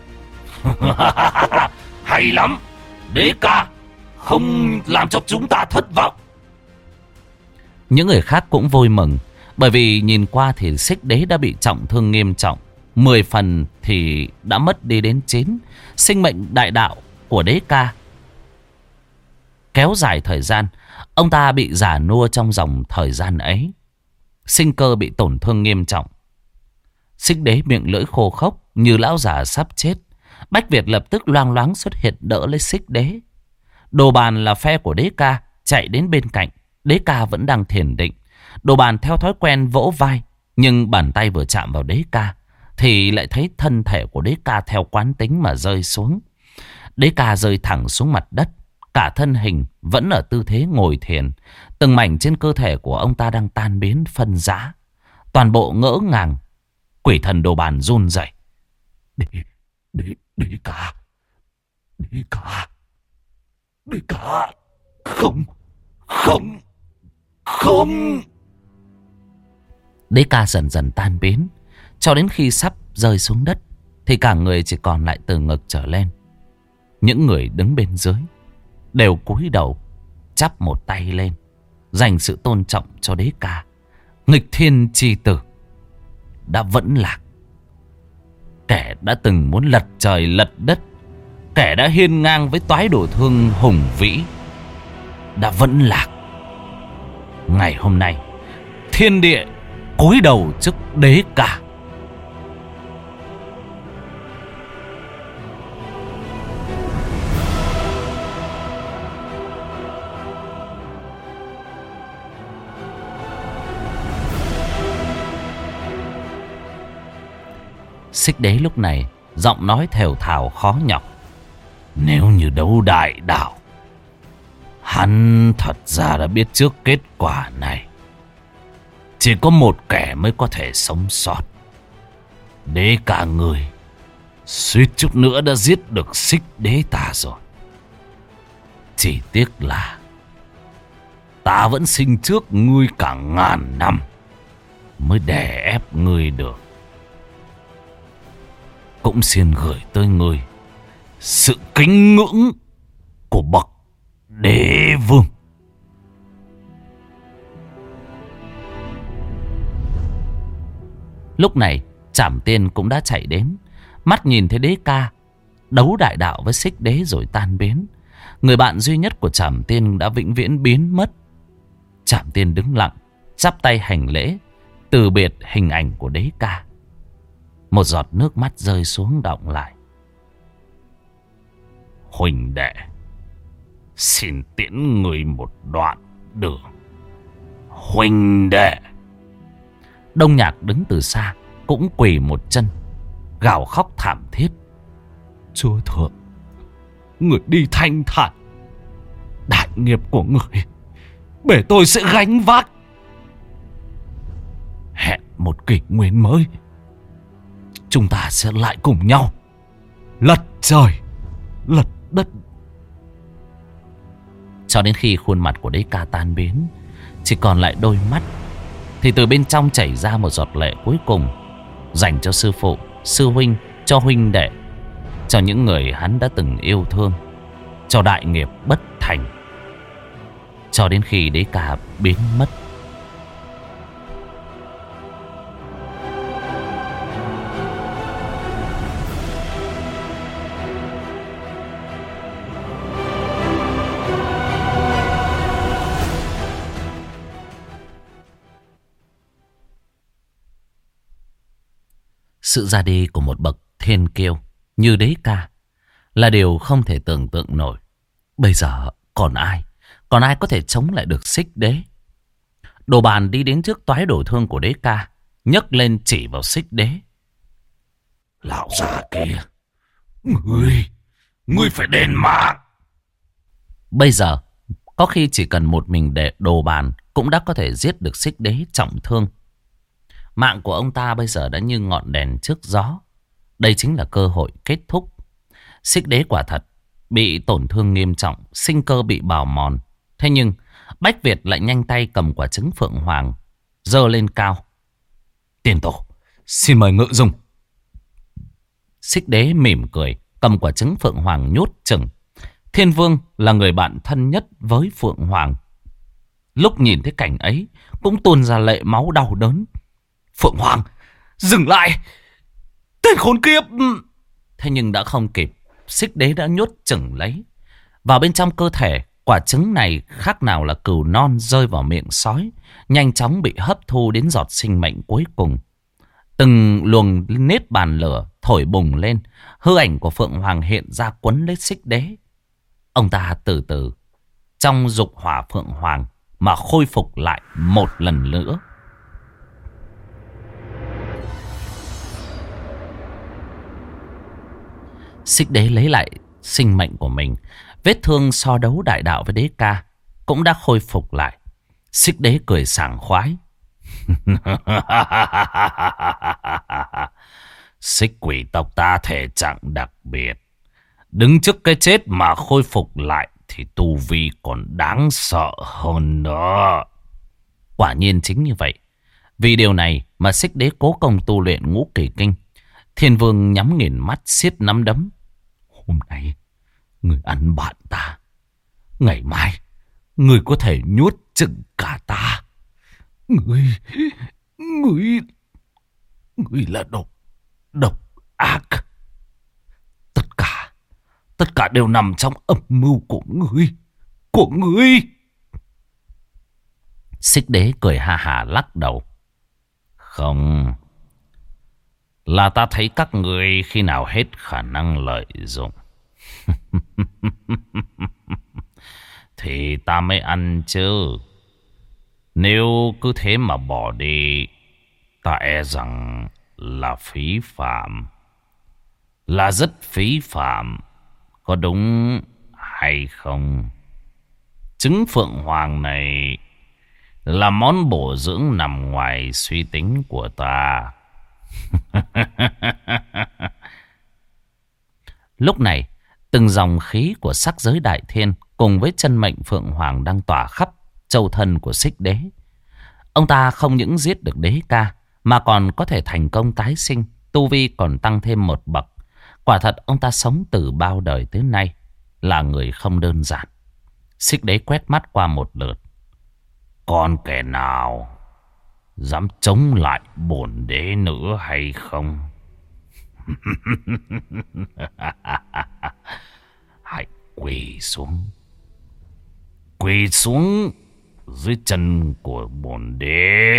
Hay lắm, Đế Ca, không làm cho chúng ta thất vọng. Những người khác cũng vui mừng, bởi vì nhìn qua thì Xích Đế đã bị trọng thương nghiêm trọng. 10 phần thì đã mất đi đến 9. Sinh mệnh đại đạo của Đế Ca kéo dài thời gian. Ông ta bị già nua trong dòng thời gian ấy. Sinh cơ bị tổn thương nghiêm trọng. Xích Đế miệng lưỡi khô khốc như lão già sắp chết. Bách Việt lập tức loang loáng xuất hiện đỡ lấy Xích Đế. Đồ Bàn là phe của Đế Ca chạy đến bên cạnh. Đế Ca vẫn đang thiền định. Đồ Bàn theo thói quen vỗ vai, nhưng bàn tay vừa chạm vào Đế Ca thì lại thấy thân thể của Đế Ca theo quán tính mà rơi xuống. Đế Ca rơi thẳng xuống mặt đất. Cả thân hình vẫn ở tư thế ngồi thiền. Từng mảnh trên cơ thể của ông ta đang tan biến phân rã. Toàn bộ ngỡ ngàng. Quỷ thần Đồ Bàn run rẩy. Đế Ca, Đế Ca, Đế Ca, không. Đế Ca dần dần tan biến, cho đến khi sắp rơi xuống đất thì cả người chỉ còn lại từ ngực trở lên. Những người đứng bên dưới đều cúi đầu, chắp một tay lên, dành sự tôn trọng cho Đế Ca. Nghịch thiên chi tử đã vẫn lạc. Kẻ đã từng muốn lật trời lật đất, kẻ đã hiên ngang với toái đồ thương hùng vĩ, đã vẫn lạc. Ngày hôm nay thiên địa cúi đầu trước Đế Ca. Xích Đế lúc này giọng nói thều thào khó nhọc. Nếu như đấu đại đạo, hắn thật ra đã biết trước kết quả này. Chỉ có một kẻ mới có thể sống sót. Đế Ca người suýt chút nữa đã giết được Xích Đế ta rồi. Chỉ tiếc là ta vẫn sinh trước ngươi cả ngàn năm mới đè ép ngươi được. Cũng xin gửi tới ngươi sự kính ngưỡng của bậc đế vương. Lúc này Trảm Tiên cũng đã chạy đến. Mắt nhìn thấy Đế Ca đấu đại đạo với Xích Đế rồi tan biến. Người bạn duy nhất của Trảm Tiên đã vĩnh viễn biến mất. Trảm Tiên đứng lặng, chắp tay hành lễ, từ biệt hình ảnh của Đế Ca. Một giọt nước mắt rơi xuống đọng lại. Huynh đệ, xin tiễn người một đoạn đường. Huynh đệ. Đông Nhạc đứng từ xa cũng quỳ một chân, gào khóc thảm thiết. Chúa thượng, người đi thanh thản. Đại nghiệp của người bể tôi sẽ gánh vác. Hẹn một kỷ nguyên mới, chúng ta sẽ lại cùng nhau lật trời lật đất. Cho đến khi khuôn mặt của Đế Ca tan biến, chỉ còn lại đôi mắt, thì từ bên trong chảy ra một giọt lệ cuối cùng, dành cho sư phụ, sư huynh, cho huynh đệ, cho những người hắn đã từng yêu thương, cho đại nghiệp bất thành. Cho đến khi Đế Ca biến mất. Sự ra đi của một bậc thiên kiêu như Đế Ca là điều không thể tưởng tượng nổi. Bây giờ còn ai có thể chống lại được Xích Đế? Đồ Bàn đi đến trước toái đổ thương của Đế Ca, nhấc lên chỉ vào Xích Đế. Lão già kia, ngươi phải đền mạng. Bây giờ có khi chỉ cần một mình để Đồ Bàn cũng đã có thể giết được Xích Đế trọng thương. Mạng của ông ta bây giờ đã như ngọn đèn trước gió. Đây chính là cơ hội kết thúc. Xích Đế quả thật bị tổn thương nghiêm trọng, sinh cơ bị bào mòn. Thế nhưng Bách Việt lại nhanh tay cầm quả trứng Phượng Hoàng, giơ lên cao. Tiền tổ, xin mời ngự dùng. Xích Đế mỉm cười, cầm quả trứng Phượng Hoàng nhốt chừng. Thiên Vương là người bạn thân nhất với Phượng Hoàng. Lúc nhìn thấy cảnh ấy cũng tuôn ra lệ máu đau đớn. Phượng Hoàng, dừng lại! Tên khốn kiếp! Thế nhưng đã không kịp. Xích Đế đã nhốt chừng lấy. Vào bên trong cơ thể, quả trứng này khác nào là cừu non rơi vào miệng sói, nhanh chóng bị hấp thu đến giọt sinh mệnh cuối cùng. Từng luồng nết bàn lửa thổi bùng lên, hư ảnh của Phượng Hoàng hiện ra quấn lấy Xích Đế. Ông ta từ từ trong dục hỏa Phượng Hoàng mà khôi phục lại một lần nữa. Xích Đế lấy lại sinh mệnh của mình. Vết thương so đấu đại đạo với Đế Ca cũng đã khôi phục lại. Xích Đế cười sảng khoái. Xích quỷ tộc ta thể trạng đặc biệt. Đứng trước cái chết mà khôi phục lại thì tu vi còn đáng sợ hơn nữa. Quả nhiên chính như vậy. Vì điều này mà Xích Đế cố công tu luyện Ngũ Kỳ Kinh. Thiên Vương nhắm nghiền mắt siết nắm đấm. Hôm nay người ăn bạn ta, ngày mai người có thể nhốt chừng cả ta. Người là độc ác. Tất cả đều nằm trong âm mưu của ngươi. Xích Đế cười ha hả lắc đầu. Không, là ta thấy các ngươi khi nào hết khả năng lợi dụng thì ta mới ăn chứ. Nếu cứ thế mà bỏ đi, ta e rằng là phí phạm. Là rất phí phạm. Có đúng hay không? Trứng Phượng Hoàng này là món bổ dưỡng nằm ngoài suy tính của ta. Lúc này, từng dòng khí của sắc giới đại thiên cùng với chân mệnh Phượng Hoàng đang tỏa khắp châu thân của Xích Đế. Ông ta không những giết được Đế Ca mà còn có thể thành công tái sinh, tu vi còn tăng thêm một bậc. Quả thật ông ta sống từ bao đời tới nay là người không đơn giản. Xích Đế quét mắt qua một lượt. Còn kẻ nào dám chống lại bổn đế nữa hay không? Hãy quỳ xuống dưới chân của bổn đế.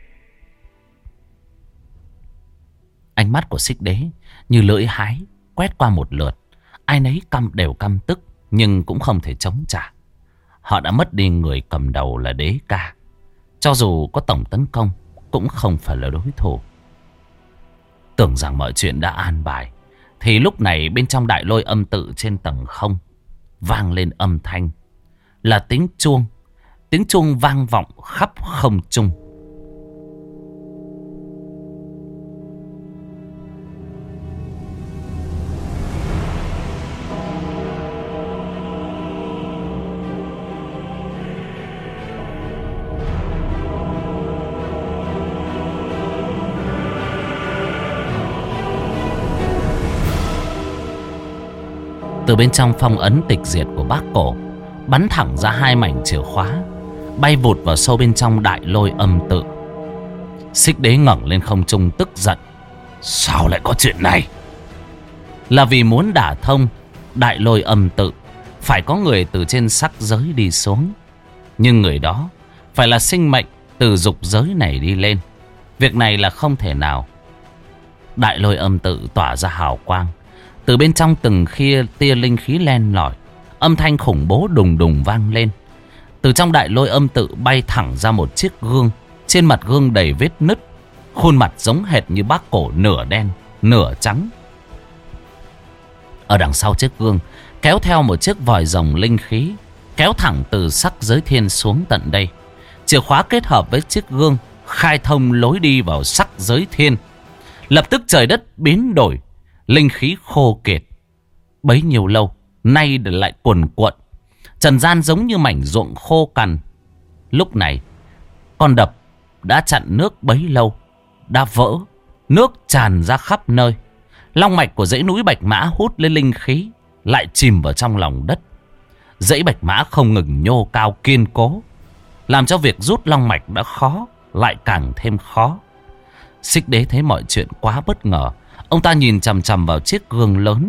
Ánh mắt của Xích Đế như lưỡi hái quét qua một lượt. Ai nấy đều căm tức nhưng cũng không thể chống trả. Họ đã mất đi người cầm đầu là Đế Ca. Cho dù có tổng tấn công cũng không phải là đối thủ. Tưởng rằng mọi chuyện đã an bài, thì lúc này bên trong đại lôi âm tự trên tầng không vang lên âm thanh là tiếng chuông. Tiếng chuông vang vọng khắp không trung. Từ bên trong phong ấn tịch diệt của Bác Cổ bắn thẳng ra hai mảnh chìa khóa, bay vụt vào sâu bên trong đại lôi âm tự. Xích Đế ngẩng lên không trung tức giận. Sao lại có chuyện này? Là vì muốn đả thông đại lôi âm tự, phải có người từ trên sắc giới đi xuống. Nhưng người đó phải là sinh mệnh từ dục giới này đi lên. Việc này là không thể nào. Đại lôi âm tự tỏa ra hào quang. Từ bên trong từng tia linh khí len lỏi. Âm thanh khủng bố đùng đùng vang lên. Từ trong đại lôi âm tự bay thẳng ra một chiếc gương. Trên mặt gương đầy vết nứt. Khuôn mặt giống hệt như bác cổ nửa đen nửa trắng. Ở đằng sau chiếc gương kéo theo một chiếc vòi rồng linh khí, kéo thẳng từ sắc giới thiên xuống tận đây. Chìa khóa kết hợp với chiếc gương khai thông lối đi vào sắc giới thiên. Lập tức trời đất biến đổi, linh khí khô kiệt. Bấy nhiêu lâu nay lại cuồn cuộn. Trần gian giống như mảnh ruộng khô cằn. Lúc này con đập đã chặn nước bấy lâu đã vỡ, nước tràn ra khắp nơi. Long mạch của dãy núi Bạch Mã hút lên linh khí, lại chìm vào trong lòng đất. Dãy Bạch Mã không ngừng nhô cao kiên cố, làm cho việc rút long mạch đã khó, lại càng thêm khó. Xích Đế thấy mọi chuyện quá bất ngờ. Ông ta nhìn chằm chằm vào chiếc gương lớn.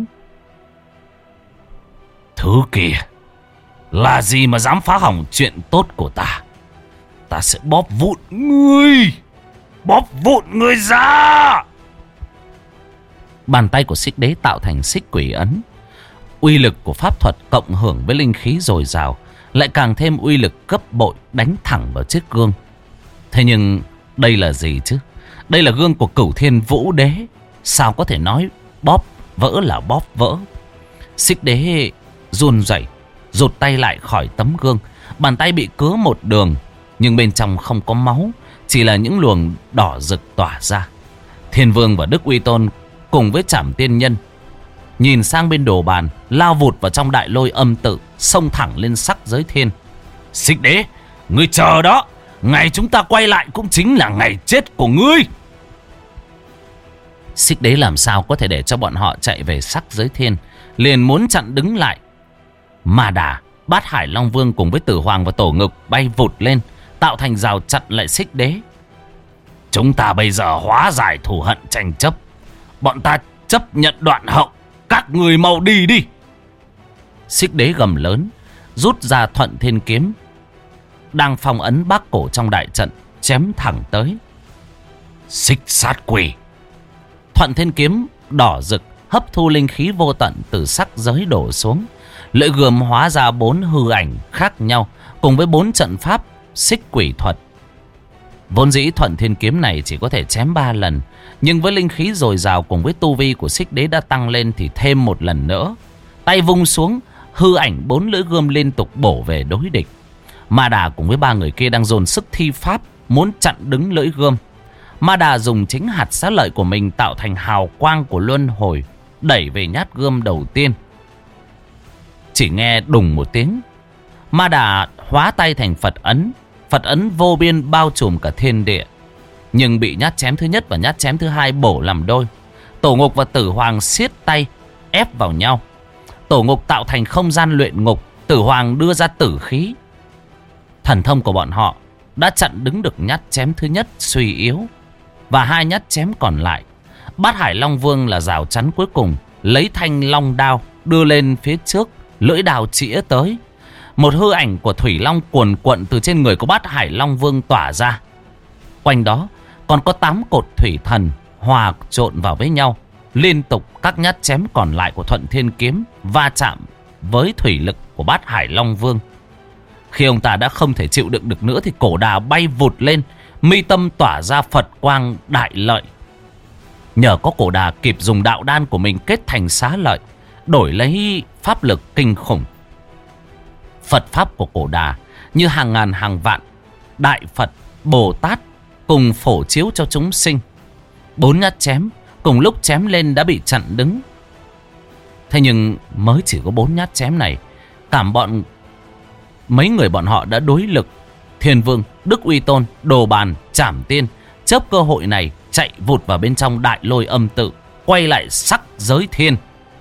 Thứ kìa, là gì mà dám phá hỏng chuyện tốt của ta? Ta sẽ bóp vụn ngươi, bóp vụn ngươi ra. Bàn tay của Xích Đế tạo thành xích quỷ ấn. Uy lực của pháp thuật cộng hưởng với linh khí dồi dào lại càng thêm uy lực gấp bội, đánh thẳng vào chiếc gương. Thế nhưng đây là gì chứ? Đây là gương của Cửu Thiên Vũ Đế, sao có thể nói bóp vỡ là bóp vỡ? Xích Đế run rẩy, rụt tay lại khỏi tấm gương. Bàn tay bị cứa một đường, nhưng bên trong không có máu, chỉ là những luồng đỏ rực tỏa ra. Thiên Vương và Đức Uy Tôn cùng với Trảm Tiên Nhân nhìn sang bên đồ bàn, lao vụt vào trong đại lôi âm tự, xông thẳng lên sắc giới thiên. Xích Đế, ngươi chờ đó, ngày chúng ta quay lại cũng chính là ngày chết của ngươi. Xích Đế làm sao có thể để cho bọn họ chạy về sắc giới thiên, liền muốn chặn đứng lại. Ma Đà, Bát Hải Long Vương cùng với Tử Hoàng và Tổ Ngực bay vụt lên, tạo thành rào chặn lại Xích Đế. Chúng ta bây giờ hóa giải thù hận tranh chấp, bọn ta chấp nhận đoạn hậu, các người mau đi đi. Xích Đế gầm lớn, rút ra Thuận Thiên Kiếm đang phong ấn bác cổ trong đại trận, chém thẳng tới. Xích sát quỷ. Thuận Thiên Kiếm đỏ rực hấp thu linh khí vô tận từ sắc giới đổ xuống. Lưỡi gươm hóa ra 4 hư ảnh khác nhau, cùng với 4 trận pháp xích quỷ thuật. Vốn dĩ Thuận Thiên Kiếm này chỉ có thể chém 3 lần, nhưng với linh khí dồi dào cùng với tu vi của Xích Đế đã tăng lên thì thêm một lần nữa. Tay vung xuống, hư ảnh 4 lưỡi gươm liên tục bổ về đối địch. Ma Đà cùng với 3 người kia đang dồn sức thi pháp, muốn chặn đứng lưỡi gươm. Ma Đà dùng chính hạt xá lợi của mình tạo thành hào quang của luân hồi, đẩy về nhát gươm đầu tiên. Chỉ nghe đùng một tiếng, Ma Đà hóa tay thành Phật ấn. Phật ấn vô biên bao trùm cả thiên địa, nhưng bị nhát chém thứ nhất và nhát chém thứ hai bổ làm đôi. Tổ Ngục và Tử Hoàng siết tay ép vào nhau. Tổ Ngục tạo thành không gian luyện ngục, Tử Hoàng đưa ra tử khí. Thần thông của bọn họ đã chặn đứng được nhát chém thứ nhất suy yếu, và 2 nhát chém còn lại. Bát Hải Long Vương là rào chắn cuối cùng, lấy thanh long đao đưa lên phía trước, lưỡi đao chĩa tới. Một hư ảnh của Thủy Long cuồn cuộn từ trên người của Bát Hải Long Vương tỏa ra. Quanh đó còn có 8 cột thủy thần hòa trộn vào với nhau. Liên tục các nhát chém còn lại của Thuận Thiên Kiếm va chạm với thủy lực của Bát Hải Long Vương. Khi ông ta đã không thể chịu đựng được nữa thì Cổ Đà bay vụt lên, mi tâm tỏa ra Phật quang đại lợi. Nhờ có Cổ Đà kịp dùng đạo đan của mình kết thành xá lợi, đổi lấy pháp lực kinh khủng. Phật pháp của Cổ Đà như hàng ngàn hàng vạn đại Phật Bồ Tát cùng phổ chiếu cho chúng sinh. 4 nhát chém cùng lúc chém lên đã bị chặn đứng. Thế nhưng mới chỉ có 4 nhát chém này, mấy người bọn họ đã đối lực. Thiên Vương, Đức Uy Tôn, Đồ Bàn, Trảm Tiên chớp cơ hội này chạy vụt vào bên trong đại lôi âm tự, quay lại sắc giới thiên.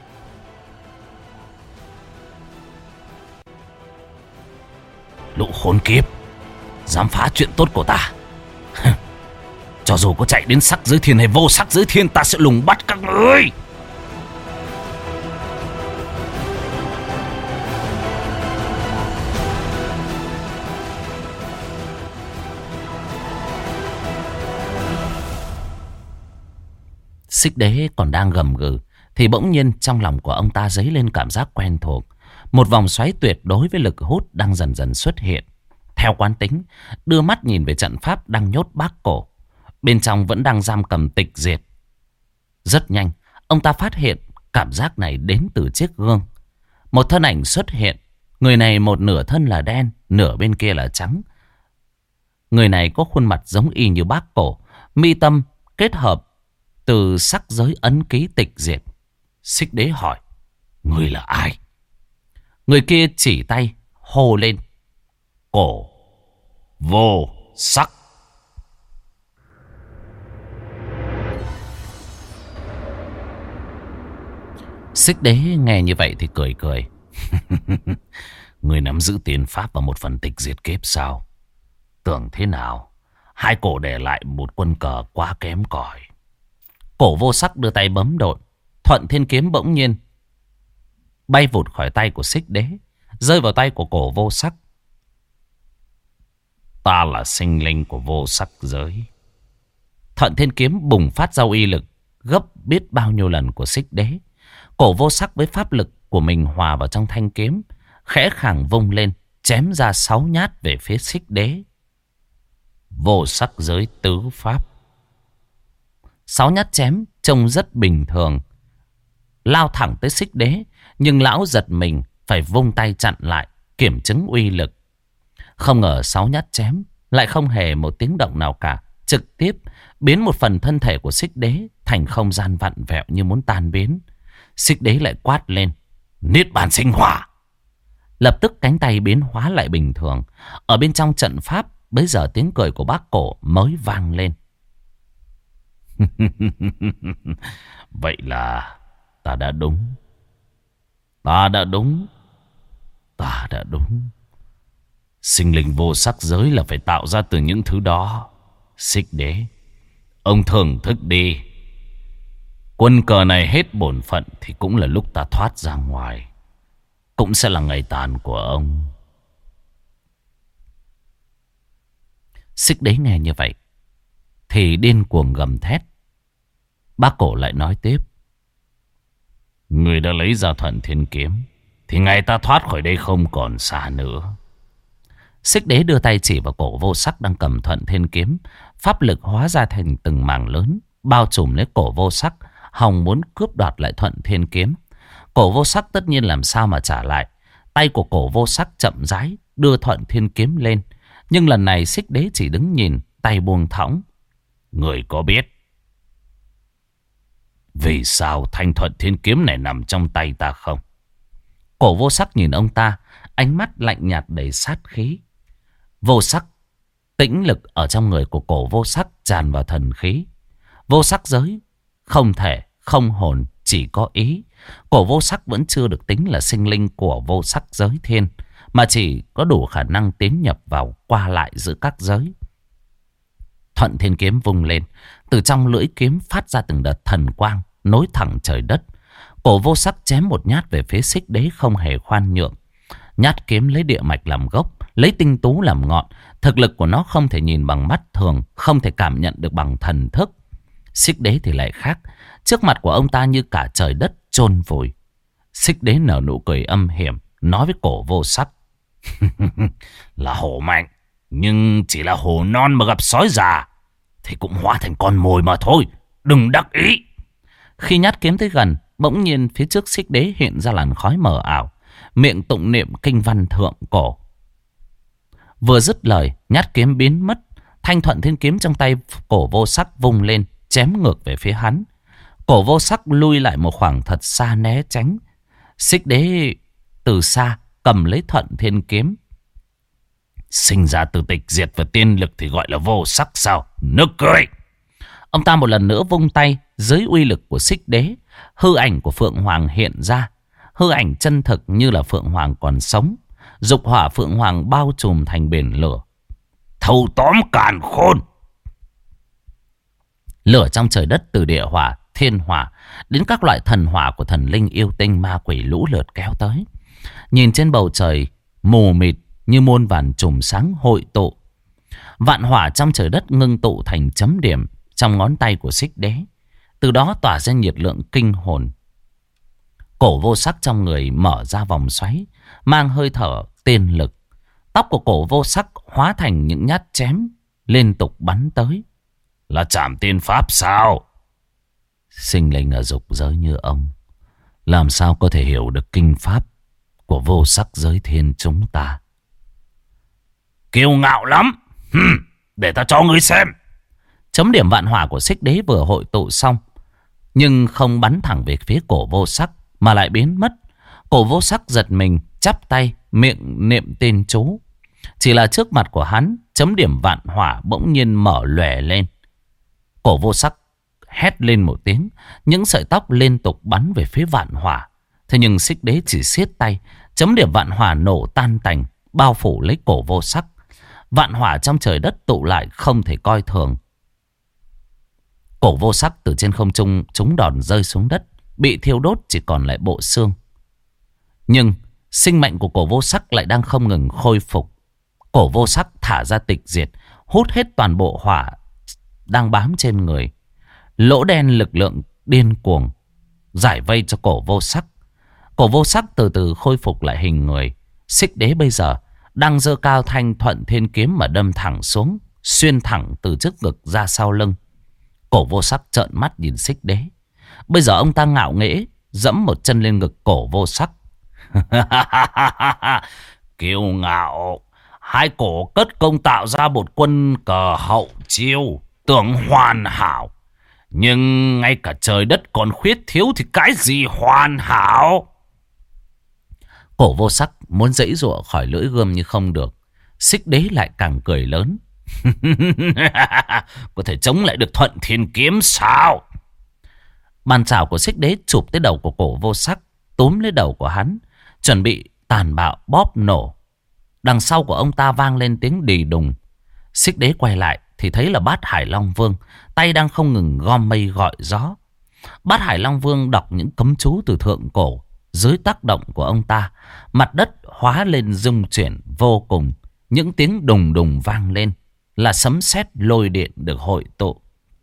Lũ khốn kiếp, dám phá chuyện tốt của ta. Cho dù có chạy đến sắc giới thiên hay vô sắc giới thiên, ta sẽ lùng bắt các ngươi. Xích đế còn đang gầm gừ thì bỗng nhiên trong lòng của ông ta dấy lên cảm giác quen thuộc. Một vòng xoáy tuyệt đối với lực hút đang dần dần xuất hiện. Theo quán tính, đưa mắt nhìn về trận pháp đang nhốt bác cổ. Bên trong vẫn đang giam cầm Tịch Diệt. Rất nhanh, ông ta phát hiện cảm giác này đến từ chiếc gương. Một thân ảnh xuất hiện. Người này một nửa thân là đen, nửa bên kia là trắng. Người này có khuôn mặt giống y như bác cổ. Mi tâm kết hợp từ sắc giới ấn ký Tịch Diệt. Xích đế hỏi: người là ai? Người kia chỉ tay hô lên: Cổ Vô Sắc. Xích đế nghe như vậy thì cười cười. Người nắm giữ tiên pháp và một phần tịch diệt kiếp sao? Tưởng thế nào? Hai cổ để lại một quân cờ quá kém cỏi. Cổ Vô Sắc đưa tay bấm độn. Thuận Thiên Kiếm bỗng nhiên bay vụt khỏi tay của Xích đế, rơi vào tay của Cổ Vô Sắc. Ta là sinh linh của vô sắc giới. Thuận Thiên Kiếm bùng phát ra uy lực gấp biết bao nhiêu lần của Xích đế. Cổ Vô Sắc với pháp lực của mình hòa vào trong thanh kiếm, khẽ khàng vung lên, chém ra 6 nhát về phía Xích đế. Vô sắc giới tứ pháp. 6 nhát chém trông rất bình thường, lao thẳng tới Xích đế, nhưng lão giật mình phải vung tay chặn lại, kiểm chứng uy lực. Không ngờ 6 nhát chém lại không hề một tiếng động nào cả, trực tiếp biến một phần thân thể của Xích đế thành không gian vặn vẹo như muốn tan biến. Xích đế lại quát lên: Niết bàn sinh hỏa. Lập tức cánh tay biến hóa lại bình thường. Ở bên trong trận pháp, bấy giờ tiếng cười của bác cổ mới vang lên. Vậy là ta đã đúng. Ta đã đúng. Ta đã đúng. Sinh linh vô sắc giới là phải tạo ra từ những thứ đó. Xích đế, ông thưởng thức đi. Quân cờ này hết bổn phận thì cũng là lúc ta thoát ra ngoài. Cũng sẽ là ngày tàn của ông. Xích đế nghe như vậy thì điên cuồng gầm thét. Bác cổ lại nói tiếp: Người đã lấy ra Thuận Thiên Kiếm thì ngày ta thoát khỏi đây không còn xa nữa. Xích đế đưa tay chỉ vào Cổ Vô Sắc đang cầm Thuận Thiên Kiếm. Pháp lực hóa ra thành từng mảng lớn, bao trùm lấy Cổ Vô Sắc, hòng muốn cướp đoạt lại Thuận Thiên Kiếm. Cổ Vô Sắc tất nhiên làm sao mà trả lại. Tay của Cổ Vô Sắc chậm rãi đưa Thuận Thiên Kiếm lên. Nhưng lần này Xích đế chỉ đứng nhìn, tay buông thõng. Người có biết vì sao thanh Thuận Thiên Kiếm này nằm trong tay ta không? Cổ Vô Sắc nhìn ông ta, ánh mắt lạnh nhạt đầy sát khí. Vô sắc, tĩnh lực ở trong người của Cổ Vô Sắc tràn vào thần khí. Vô sắc giới, không thể, không hồn, chỉ có ý. Cổ Vô Sắc vẫn chưa được tính là sinh linh của vô sắc giới thiên, mà chỉ có đủ khả năng tiến nhập vào qua lại giữa các giới. Thuận Thiên Kiếm vung lên, từ trong lưỡi kiếm phát ra từng đợt thần quang, nối thẳng trời đất. Cổ Vô Sắc chém một nhát về phía Xích đế không hề khoan nhượng. Nhát kiếm lấy địa mạch làm gốc, lấy tinh tú làm ngọn. Thực lực của nó không thể nhìn bằng mắt thường, không thể cảm nhận được bằng thần thức. Xích đế thì lại khác. Trước mặt của ông ta như cả trời đất chôn vùi. Xích đế nở nụ cười âm hiểm, nói với Cổ Vô Sắc: Là hổ mạnh, nhưng chỉ là hổ non mà gặp sói già thì cũng hóa thành con mồi mà thôi. Đừng đắc ý. Khi nhát kiếm tới gần, bỗng nhiên phía trước Xích đế hiện ra làn khói mờ ảo, miệng tụng niệm kinh văn thượng cổ. Vừa dứt lời, nhát kiếm biến mất. Thanh Thuận Thiên Kiếm trong tay Cổ Vô Sắc vung lên, chém ngược về phía hắn. Cổ Vô Sắc lui lại một khoảng thật xa né tránh. Xích đế từ xa cầm lấy Thuận Thiên Kiếm. Sinh ra từ tịch diệt và tiên lực thì gọi là vô sắc sao? Nực cười. Ông ta một lần nữa vung tay, dưới uy lực của Xích đế, hư ảnh của Phượng Hoàng hiện ra. Hư ảnh chân thực như là Phượng Hoàng còn sống. Dục hỏa Phượng Hoàng bao trùm thành biển lửa. Thâu tóm càn khôn. Lửa trong trời đất từ địa hỏa, thiên hỏa đến các loại thần hỏa của thần linh yêu tinh ma quỷ lũ lượt kéo tới. Nhìn trên bầu trời mù mịt như muôn vàn chùm sáng hội tụ. Vạn hỏa trong trời đất ngưng tụ thành chấm điểm trong ngón tay của Xích đế. từ đó tỏa ra nhiệt lượng kinh hồn. Cổ vô sắc trong người mở ra vòng xoáy, mang hơi thở tiên lực. Tóc của cổ vô sắc hóa thành những nhát chém, liên tục bắn tới. Là trảm tiên pháp sao? Sinh linh ở dục giới như ông, làm sao có thể hiểu được kinh pháp của vô sắc giới thiên chúng ta? Kiêu ngạo lắm. Để ta cho ngươi xem. Chấm điểm vạn hỏa của Xích Đế vừa hội tụ xong, nhưng không bắn thẳng về phía cổ vô sắc, mà lại biến mất. Cổ vô sắc giật mình, chắp tay, miệng niệm tên chú. Chỉ là trước mặt của hắn, chấm điểm vạn hỏa bỗng nhiên mở lòe lên. Cổ vô sắc hét lên một tiếng, những sợi tóc liên tục bắn về phía vạn hỏa. Thế nhưng Xích Đế chỉ siết tay, chấm điểm vạn hỏa nổ tan tành, bao phủ lấy cổ vô sắc. Vạn hỏa trong trời đất tụ lại không thể coi thường. Cổ vô sắc từ trên không trung trúng đòn rơi xuống đất, bị thiêu đốt chỉ còn lại bộ xương. Nhưng sinh mệnh của cổ vô sắc lại đang không ngừng khôi phục. Cổ vô sắc thả ra tịch diệt, hút hết toàn bộ hỏa đang bám trên người. Lỗ đen lực lượng điên cuồng giải vây cho cổ vô sắc. Cổ vô sắc từ từ khôi phục lại hình người. Xích Đế bây giờ đang giơ cao thanh thuận thiên kiếm mà đâm thẳng xuống, xuyên thẳng từ trước ngực ra sau lưng. Cổ vô sắc trợn mắt nhìn Xích Đế. Bây giờ ông ta ngạo nghễ dẫm một chân lên ngực cổ vô sắc. Kiêu ngạo. Hai cổ cất công tạo ra một quân cờ hậu chiêu, tưởng hoàn hảo. Nhưng ngay cả trời đất còn khuyết thiếu thì cái gì hoàn hảo? Cổ vô sắc muốn giãy giụa khỏi lưỡi gươm nhưng không được. Xích Đế lại càng cười lớn. Có thể chống lại được thuận thiên kiếm sao? Bàn chảo của Xích Đế chụp tới đầu của cổ vô sắc, túm lấy đầu của hắn, chuẩn bị tàn bạo bóp nổ. Đằng sau của ông ta vang lên tiếng đì đùng. Xích Đế quay lại thì thấy là Bát Hải Long Vương, tay đang không ngừng gom mây gọi gió. Bát Hải Long Vương đọc những cấm chú từ thượng cổ. Dưới tác động của ông ta, mặt đất hóa lên rung chuyển vô cùng. Những tiếng đùng đùng vang lên là sấm sét lôi điện được hội tụ.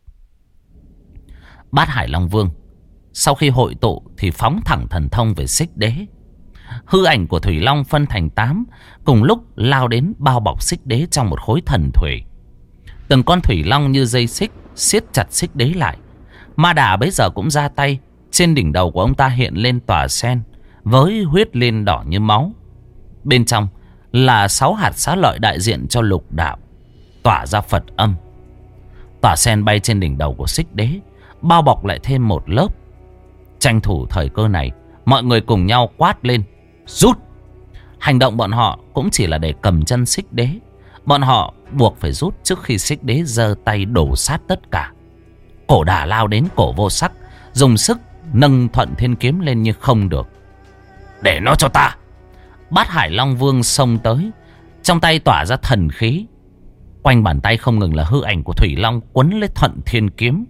Bát Hải Long Vương sau khi hội tụ thì phóng thẳng thần thông về Xích Đế. Hư ảnh của Thủy Long phân thành 8, cùng lúc lao đến bao bọc Xích Đế trong một khối thần thủy. Từng con Thủy Long như dây xích siết chặt Xích Đế lại. Ma Đà bấy giờ cũng ra tay. Trên đỉnh đầu của ông ta hiện lên tòa sen với huyết liên đỏ như máu. Bên trong là 6 hạt xá lợi đại diện cho lục đạo, tỏa ra Phật âm. Tòa sen bay trên đỉnh đầu của Xích Đế, bao bọc lại thêm một lớp. Tranh thủ thời cơ này, mọi người cùng nhau quát lên: rút! Hành động bọn họ cũng chỉ là để cầm chân Xích Đế. Bọn họ buộc phải rút trước khi Xích Đế giơ tay đổ sát tất cả. Cổ đà lao đến cổ vô sắc, dùng sức nâng thuận thiên kiếm lên nhưng không được. Để nó cho ta! Bát Hải Long Vương xông tới, trong tay tỏa ra thần khí. Quanh bàn tay không ngừng là hư ảnh của Thủy Long quấn lấy thuận thiên kiếm.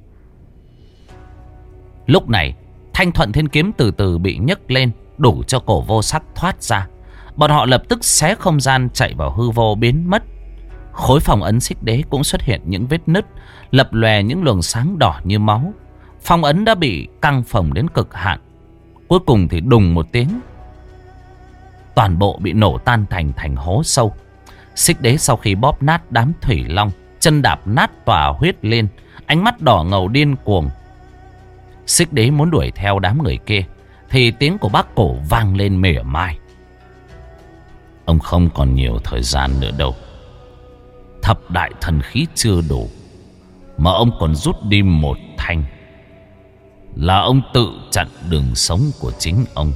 Lúc này thanh thuận thiên kiếm từ từ bị nhấc lên, đủ cho cổ vô sắc thoát ra. Bọn họ lập tức xé không gian chạy vào hư vô biến mất. Khối phong ấn Xích Đế cũng xuất hiện những vết nứt, lập lòe những luồng sáng đỏ như máu. Phong ấn đã bị căng phồng đến cực hạn. Cuối cùng thì đùng một tiếng, toàn bộ bị nổ tan thành hố sâu. Xích Đế sau khi bóp nát đám Thủy Long, chân đạp nát tòa huyết liên, ánh mắt đỏ ngầu điên cuồng. Xích Đế muốn đuổi theo đám người kia thì tiếng của bác cổ vang lên mỉa mai: ông không còn nhiều thời gian nữa đâu. Thập đại thần khí chưa đủ mà ông còn rút đi một thanh, là ông tự chặn đường sống của chính ông.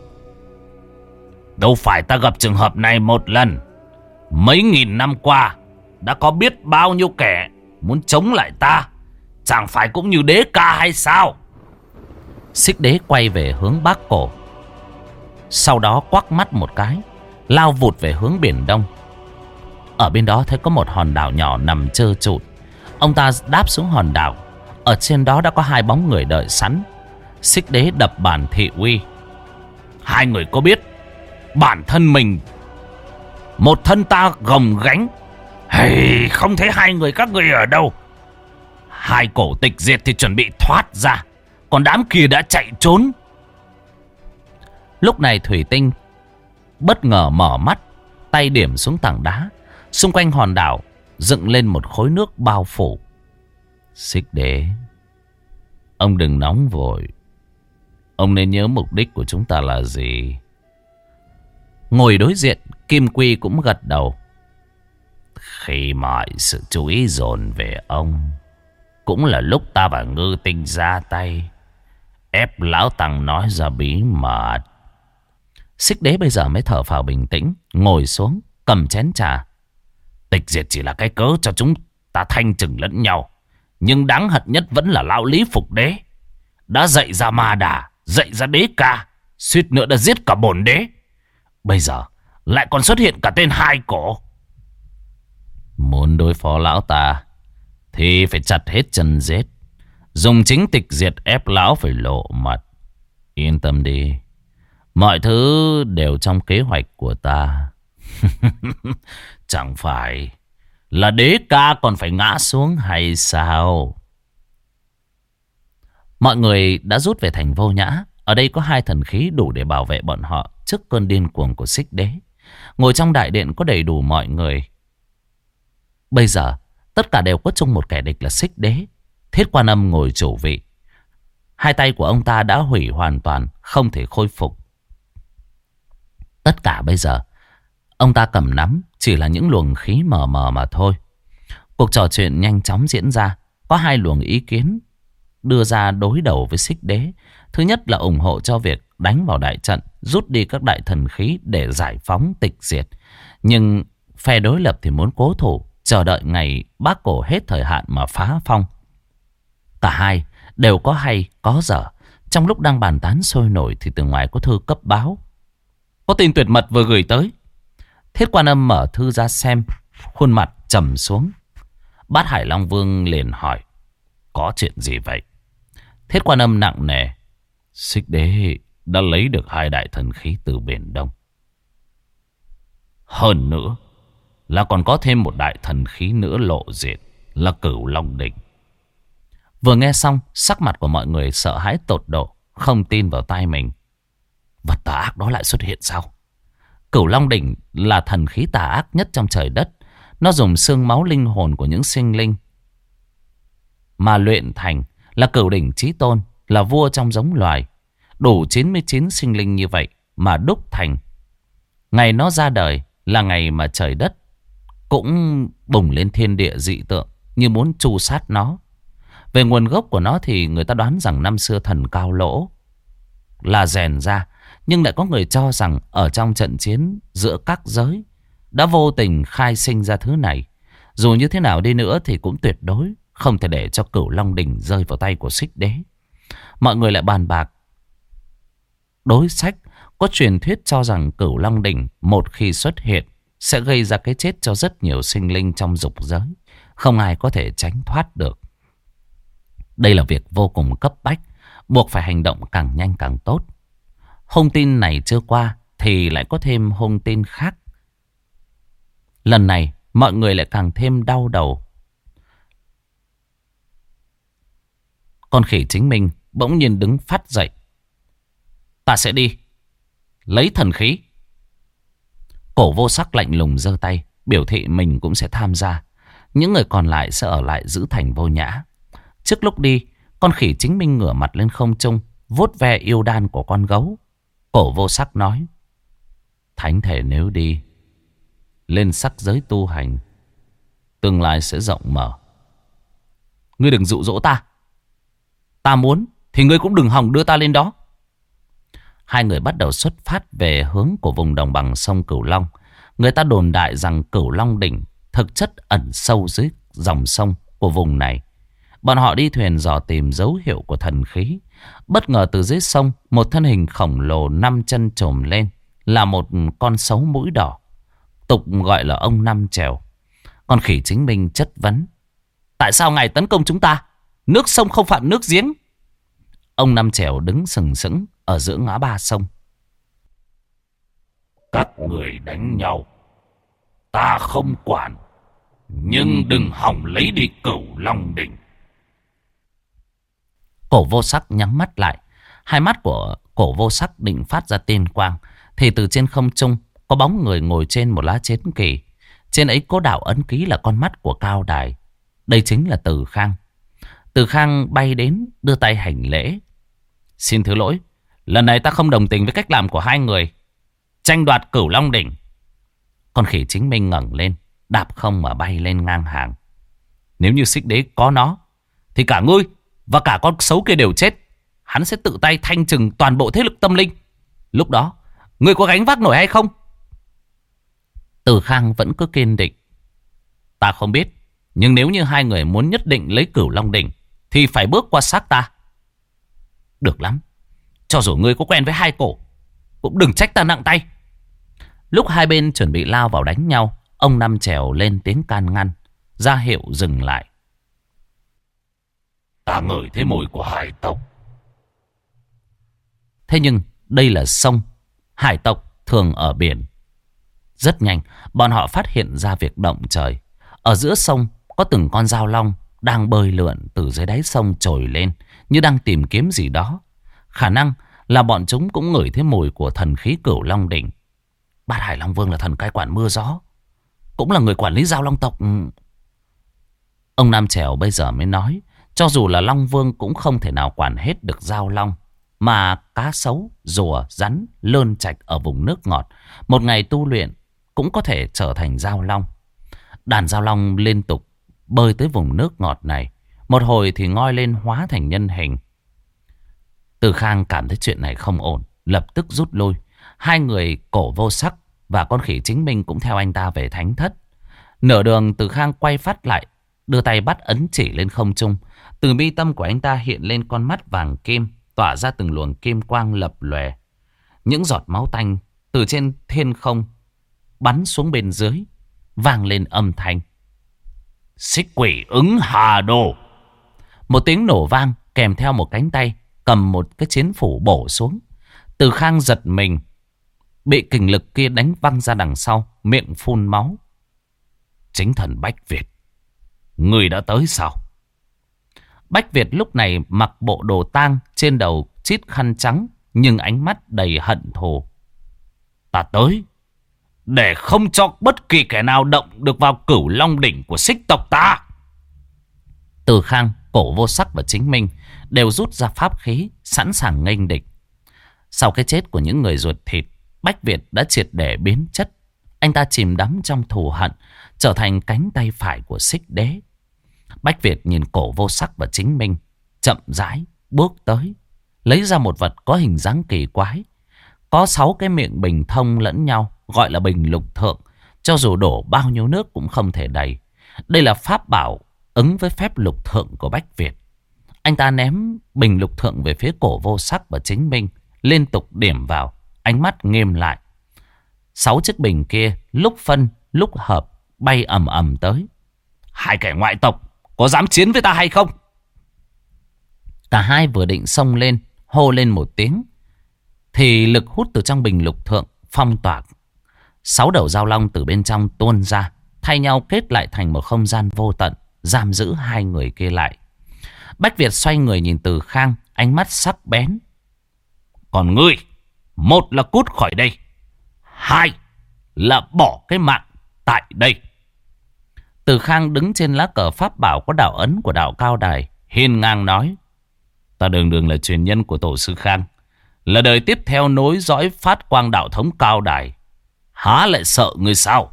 Đâu phải ta gặp trường hợp này một lần. Mấy nghìn năm qua đã có biết bao nhiêu kẻ muốn chống lại ta. Chẳng phải cũng như Đế Ca hay sao? Xích Đế quay về hướng Bác Cổ, sau đó quắc mắt một cái, lao vụt về hướng biển đông. Ở bên đó thấy có một hòn đảo nhỏ nằm trơ trụi. Ông ta đáp xuống hòn đảo. Ở trên đó đã có 2 bóng người đợi sẵn. Xích Đế đập bàn thị uy: hai người có biết bản thân mình một thân ta gồng gánh, hay không thấy hai người các người ở đâu? Hai cổ tịch diệt thì chuẩn bị thoát ra, còn đám kia đã chạy trốn. Lúc này Thủy Tinh bất ngờ mở mắt, tay điểm xuống tảng đá. Xung quanh hòn đảo dựng lên một khối nước bao phủ. Xích Đế, ông đừng nóng vội. Ông nên nhớ mục đích của chúng ta là gì. Ngồi đối diện, Kim Quy cũng gật đầu. Khi mọi sự chú ý dồn về ông, cũng là lúc ta và Ngư Tinh ra tay, ép Lão Tăng nói ra bí mật. Xích Đế bây giờ mới thở phào bình tĩnh, ngồi xuống, cầm chén trà. Tịch diệt chỉ là cái cớ cho chúng ta thanh trừng lẫn nhau, nhưng đáng hận nhất vẫn là lão Lý Phục Đế. Đã dạy ra Ma Đà, dạy ra Đế Ca, suýt nữa đã giết cả bổn đế. Bây giờ lại còn xuất hiện cả tên Hai Cổ. Muốn đối phó lão ta thì phải chặt hết chân giết, dùng chính tịch diệt ép lão phải lộ mặt. Yên tâm đi, mọi thứ đều trong kế hoạch của ta. Chẳng phải là Đế Ca còn phải ngã xuống hay sao? Mọi người đã rút về thành Vô Nhã. Ở đây có 2 thần khí đủ để bảo vệ bọn họ trước cơn điên cuồng của Xích Đế. Ngồi trong đại điện có đầy đủ mọi người. Bây giờ tất cả đều có chung một kẻ địch là Xích Đế. Thiết Quan Âm ngồi chủ vị. 2 tay của ông ta đã hủy hoàn toàn, không thể khôi phục. Tất cả bây giờ ông ta cầm nắm chỉ là những luồng khí mờ mờ mà thôi. Cuộc trò chuyện nhanh chóng diễn ra. Có 2 luồng ý kiến đưa ra đối đầu với Xích Đế. Thứ nhất là ủng hộ cho việc đánh vào đại trận, rút đi các đại thần khí để giải phóng tịch diệt. Nhưng phe đối lập thì muốn cố thủ, chờ đợi ngày Bác Cổ hết thời hạn mà phá phong. Cả hai đều có hay có dở. Trong lúc đang bàn tán sôi nổi thì từ ngoài có thư cấp báo. Có tin tuyệt mật vừa gửi tới. Thiết Quan Âm mở thư ra xem, khuôn mặt trầm xuống. Bát Hải Long Vương liền hỏi: có chuyện gì vậy? Thiết Quan Âm nặng nề: Xích Đế đã lấy được 2 đại thần khí từ Biển Đông. Hơn nữa là còn có thêm một đại thần khí nữa lộ diện, là Cửu Long Đỉnh. Vừa nghe xong, sắc mặt của mọi người sợ hãi tột độ, không tin vào tai mình. Vật tà ác đó lại xuất hiện sao? Cửu Long Đỉnh là thần khí tà ác nhất trong trời đất. Nó dùng xương máu linh hồn của những sinh linh mà luyện thành, là cửu đỉnh chí tôn, là vua trong giống loài. Đủ 99 sinh linh như vậy mà đúc thành. Ngày nó ra đời là ngày mà trời đất cũng bùng lên thiên địa dị tượng, như muốn tru sát nó. Về nguồn gốc của nó thì người ta đoán rằng năm xưa thần Cao Lỗ là rèn ra. Nhưng lại có người cho rằng ở trong trận chiến giữa các giới đã vô tình khai sinh ra thứ này. Dù như thế nào đi nữa thì cũng tuyệt đối không thể để cho Cửu Long Đỉnh rơi vào tay của Xích Đế. Mọi người lại bàn bạc đối sách. Có truyền thuyết cho rằng Cửu Long Đỉnh một khi xuất hiện sẽ gây ra cái chết cho rất nhiều sinh linh trong dục giới. Không ai có thể tránh thoát được. Đây là việc vô cùng cấp bách, buộc phải hành động càng nhanh càng tốt. Hung tin này chưa qua thì lại có thêm hung tin khác. Lần này mọi người lại càng thêm đau đầu. Con khỉ Chính Minh bỗng nhiên đứng phát dậy: ta sẽ đi lấy thần khí. Cổ Vô Sắc lạnh lùng giơ tay, biểu thị mình cũng sẽ tham gia. Những người còn lại sẽ ở lại giữ thành Vô Nhã. Trước lúc đi, con khỉ Chính Minh ngửa mặt lên không trung, vuốt ve yêu đan của con gấu. Cổ Vô Sắc nói: thánh thể nếu đi lên sắc giới tu hành, tương lai sẽ rộng mở. Ngươi đừng dụ dỗ ta. Ta muốn thì ngươi cũng đừng hòng đưa ta lên đó. 2 người bắt đầu xuất phát về hướng của vùng đồng bằng sông Cửu Long. Người ta đồn đại rằng Cửu Long Đỉnh thực chất ẩn sâu dưới dòng sông của vùng này. Bọn họ đi thuyền dò tìm dấu hiệu của thần khí. Bất ngờ từ dưới sông, một thân hình khổng lồ 5 chân trồm lên, là một con sấu mũi đỏ, tục gọi là ông Năm Trèo. Con khỉ Chính Minh chất vấn: tại sao ngài tấn công chúng ta? Nước sông không phạm nước giếng. Ông Năm Trèo đứng sừng sững ở giữa ngã ba sông: các người đánh nhau, ta không quản, nhưng đừng hòng lấy đi Cửu Long Đỉnh. Cổ Vô Sắc nhắm mắt lại. Hai mắt của Cổ Vô Sắc định phát ra tiên quang, thì từ trên không trung có bóng người ngồi trên một lá chiến kỳ. Trên ấy có đạo ấn ký là con mắt của Cao Đài. Đây chính là Từ Khang. Từ Khang bay đến đưa tay hành lễ. Xin thứ lỗi, lần này ta không đồng tình với cách làm của hai người tranh đoạt Cửu Long Đỉnh. Con khỉ Chính Minh ngẩng lên, đạp không mà bay lên ngang hàng. Nếu như Xích Đế có nó, thì cả ngươi và cả con xấu kia đều chết. Hắn sẽ tự tay thanh trừng toàn bộ thế lực tâm linh. Lúc đó ngươi có gánh vác nổi hay không? Từ Khang vẫn cứ kiên định. Ta không biết, nhưng nếu như hai người muốn nhất định lấy Cửu Long Đỉnh thì phải bước qua xác ta. Được lắm, cho dù ngươi có quen với hai cổ, cũng đừng trách ta nặng tay. Lúc hai bên chuẩn bị lao vào đánh nhau, ông Năm Trèo lên tiếng can ngăn, ra hiệu dừng lại. Ta ngửi thấy mùi của hải tộc. Thế nhưng đây là sông, hải tộc thường ở biển. Rất nhanh, bọn họ phát hiện ra việc động trời. Ở giữa sông có từng con dao long đang bơi lượn từ dưới đáy sông trồi lên, như đang tìm kiếm gì đó. Khả năng là bọn chúng cũng ngửi thấy mùi của thần khí Cửu Long Đỉnh. Bát Hải Long Vương là thần cai quản mưa gió, cũng là người quản lý dao long tộc. Ông Nam Trèo bây giờ mới nói, cho dù là Long Vương cũng không thể nào quản hết được dao long. Mà cá sấu, rùa, rắn, lơn trạch ở vùng nước ngọt, một ngày tu luyện cũng có thể trở thành dao long. Đàn dao long liên tục bơi tới vùng nước ngọt này, một hồi thì ngoi lên hóa thành nhân hình. Từ Khang cảm thấy chuyện này không ổn, lập tức rút lui. Hai người Cổ Vô Sắc và con khỉ Chính Minh cũng theo anh ta về thánh thất. Nửa đường Từ Khang quay phát lại, đưa tay bắt ấn chỉ lên không trung. Từ mi tâm của anh ta hiện lên con mắt vàng kim, tỏa ra từng luồng kim quang lập lòe. Những giọt máu tanh từ trên thiên không bắn xuống bên dưới, vang lên âm thanh. Xích Quỷ ứng Hà Đồ. Một tiếng nổ vang kèm theo một cánh tay cầm một cái chiến phủ bổ xuống. Từ Khang giật mình, bị kình lực kia đánh văng ra đằng sau, miệng phun máu. Chính thần Bách Việt, người đã tới sao? Bách Việt lúc này mặc bộ đồ tang, trên đầu chít khăn trắng, nhưng ánh mắt đầy hận thù. Ta tới để không cho bất kỳ kẻ nào động được vào Cửu Long Đỉnh của Xích tộc ta. Từ Khang, Cổ Vô Sắc và Chính Minh đều rút ra pháp khí, sẵn sàng nghênh địch. Sau cái chết của những người ruột thịt, Bách Việt đã triệt để biến chất. Anh ta chìm đắm trong thù hận, trở thành cánh tay phải của Xích Đế. Bách Việt nhìn Cổ Vô Sắc và Chính Minh, chậm rãi bước tới, lấy ra một vật có hình dáng kỳ quái. Có 6 cái miệng bình thông lẫn nhau, gọi là bình lục thượng. Cho dù đổ bao nhiêu nước cũng không thể đầy. Đây là pháp bảo ứng với phép lục thượng của Bách Việt. Anh ta ném bình lục thượng về phía Cổ Vô Sắc và Chính Minh, liên tục điểm vào, ánh mắt nghiêm lại. 6 chiếc bình kia lúc phân lúc hợp bay ầm ầm tới. Hai kẻ ngoại tộc có dám chiến với ta hay không? Cả hai vừa định xông lên, hô lên một tiếng, thì lực hút từ trong bình lục thượng phong tỏa. 6 đầu dao long từ bên trong tuôn ra, thay nhau kết lại thành một không gian vô tận, giam giữ hai người kia lại. Bách Việt xoay người nhìn Từ Khang, ánh mắt sắc bén. Còn ngươi, một là cút khỏi đây, hai là bỏ cái mạng tại đây. Từ Khang đứng trên lá cờ pháp bảo có đạo ấn của đạo Cao Đài, hiên ngang nói. Ta đường đường là truyền nhân của tổ sư Khang, là đời tiếp theo nối dõi phát quang đạo thống Cao Đài, há lại sợ ngươi sao?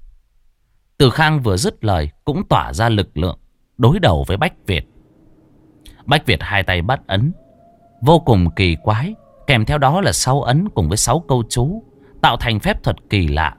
Từ Khang vừa dứt lời cũng tỏa ra lực lượng đối đầu với Bách Việt. Bách Việt hai tay bắt ấn, vô cùng kỳ quái, kèm theo đó là 6 ấn cùng với 6 câu chú, tạo thành phép thuật kỳ lạ.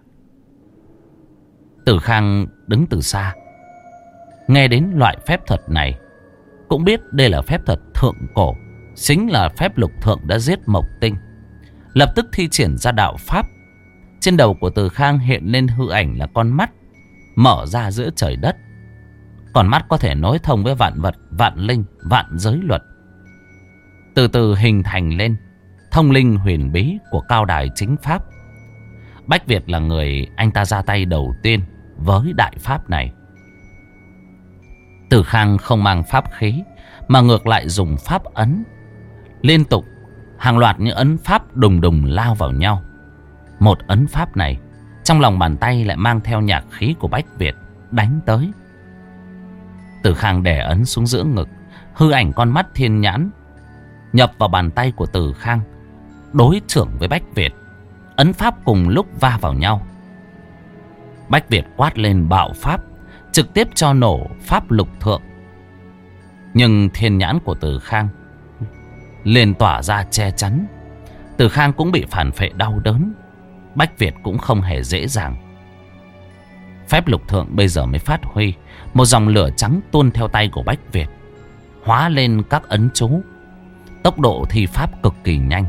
Từ Khang đứng từ xa, nghe đến loại phép thuật này, cũng biết đây là phép thuật thượng cổ, chính là phép lục thượng đã giết Mộc Tinh. Lập tức thi triển ra đạo pháp. Trên đầu của Từ Khang hiện lên hư ảnh là con mắt mở ra giữa trời đất. Con mắt có thể nối thông với vạn vật, vạn linh, vạn giới luật, từ từ hình thành lên thông linh huyền bí của Cao Đài chính pháp. Bách Việt là người anh ta ra tay đầu tiên với đại pháp này. Từ Khang không mang pháp khí, mà ngược lại dùng pháp ấn. Liên tục hàng loạt những ấn pháp đùng đùng lao vào nhau. Một ấn pháp này trong lòng bàn tay lại mang theo nhạc khí của Bách Việt đánh tới. Từ Khang đè ấn xuống giữa ngực, hư ảnh con mắt thiên nhãn nhập vào bàn tay của Từ Khang, đối chưởng với Bách Việt. Ấn pháp cùng lúc va vào nhau. Bách Việt quát lên bạo pháp, trực tiếp cho nổ pháp lục thượng. Nhưng thiên nhãn của Từ Khang liền tỏa ra che chắn. Từ Khang cũng bị phản phệ đau đớn. Bách Việt cũng không hề dễ dàng. Phép lục thượng bây giờ mới phát huy. Một dòng lửa trắng tuôn theo tay của Bách Việt, hóa lên các ấn chú. Tốc độ thi pháp cực kỳ nhanh.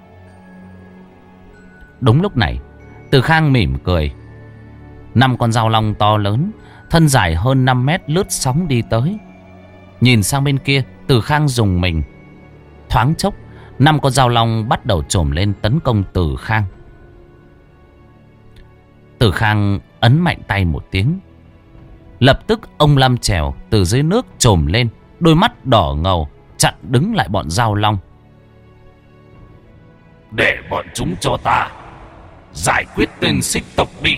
Đúng lúc này, Từ Khang mỉm cười. 5 con dao long to lớn, thân dài hơn 5 mét lướt sóng đi tới. Nhìn sang bên kia, Từ Khang dùng mình. Thoáng chốc, 5 con dao long bắt đầu chồm lên tấn công Từ Khang. Từ Khang ấn mạnh tay một tiếng. Lập tức ông Lâm Trèo từ dưới nước chồm lên, đôi mắt đỏ ngầu chặn đứng lại bọn dao long. Để bọn chúng cho ta giải quyết tên xích tộc đi.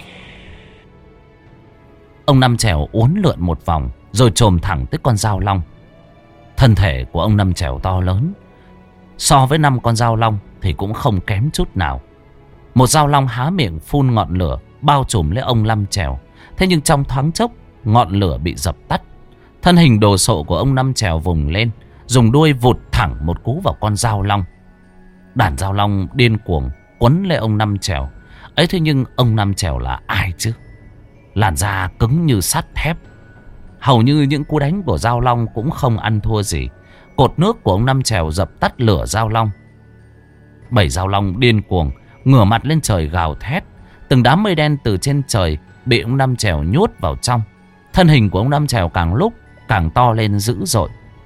Ông Năm Trèo uốn lượn một vòng rồi chồm thẳng tới con dao long. Thân thể của ông Năm Trèo to lớn, so với 5 con dao long thì cũng không kém chút nào. Một dao long há miệng phun ngọn lửa bao trùm lấy ông Năm Trèo. Thế nhưng trong thoáng chốc, ngọn lửa bị dập tắt. Thân hình đồ sộ của ông Năm Trèo vùng lên, dùng đuôi vụt thẳng một cú vào con dao long. Đàn dao long điên cuồng quấn lấy ông Năm Trèo. Ấy thế nhưng ông Năm Trèo là ai chứ? Làn da cứng như sắt thép. Hầu như những cú đánh của dao long cũng không ăn thua gì. Cột nước của ông Năm Trèo dập tắt lửa dao long. 7 dao long điên cuồng ngửa mặt lên trời gào thét. Từng đám mây đen từ trên trời bị ông Năm Trèo nhốt vào trong. Thân hình của ông Năm Trèo càng lúc càng to lên dữ dội.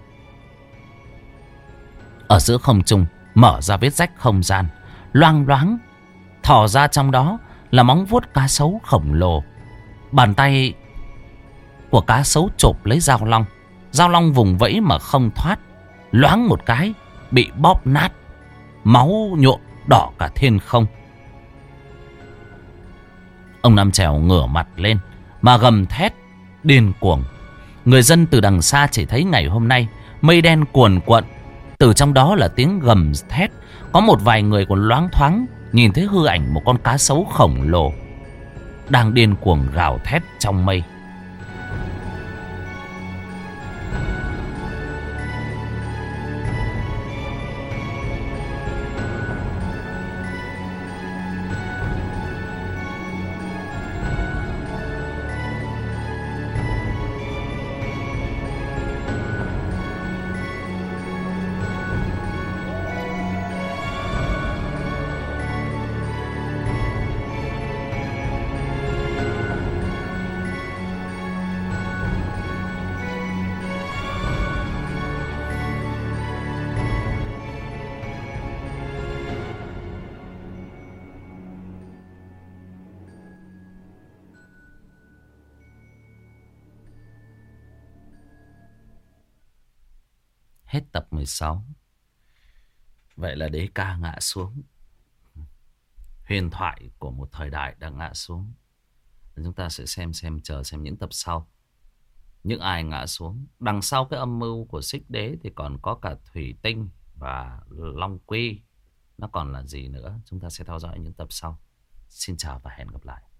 Ở giữa không trung mở ra vết rách không gian, loang loáng thò ra trong đó là móng vuốt cá sấu khổng lồ. Bàn tay của cá sấu chộp lấy dao long. Dao long vùng vẫy mà không thoát, loáng một cái bị bóp nát, máu nhuộm đỏ cả thiên không. Ông Năm Trèo ngửa mặt lên mà gầm thét điên cuồng. Người dân từ đằng xa chỉ thấy ngày hôm nay mây đen cuồn cuộn, từ trong đó là tiếng gầm thét. Có một vài người còn loáng thoáng nhìn thấy hư ảnh một con cá sấu khổng lồ đang điên cuồng gào thét trong mây. Hết tập 16. Vậy là đế ca ngã xuống. Huyền thoại của một thời đại đã ngã xuống. Chúng ta sẽ chờ xem những tập sau. Những ai ngã xuống. Đằng sau cái âm mưu của Xích Đế thì còn có cả Thủy Tinh và Long Quy. Nó còn là gì nữa? Chúng ta sẽ theo dõi những tập sau. Xin chào và hẹn gặp lại.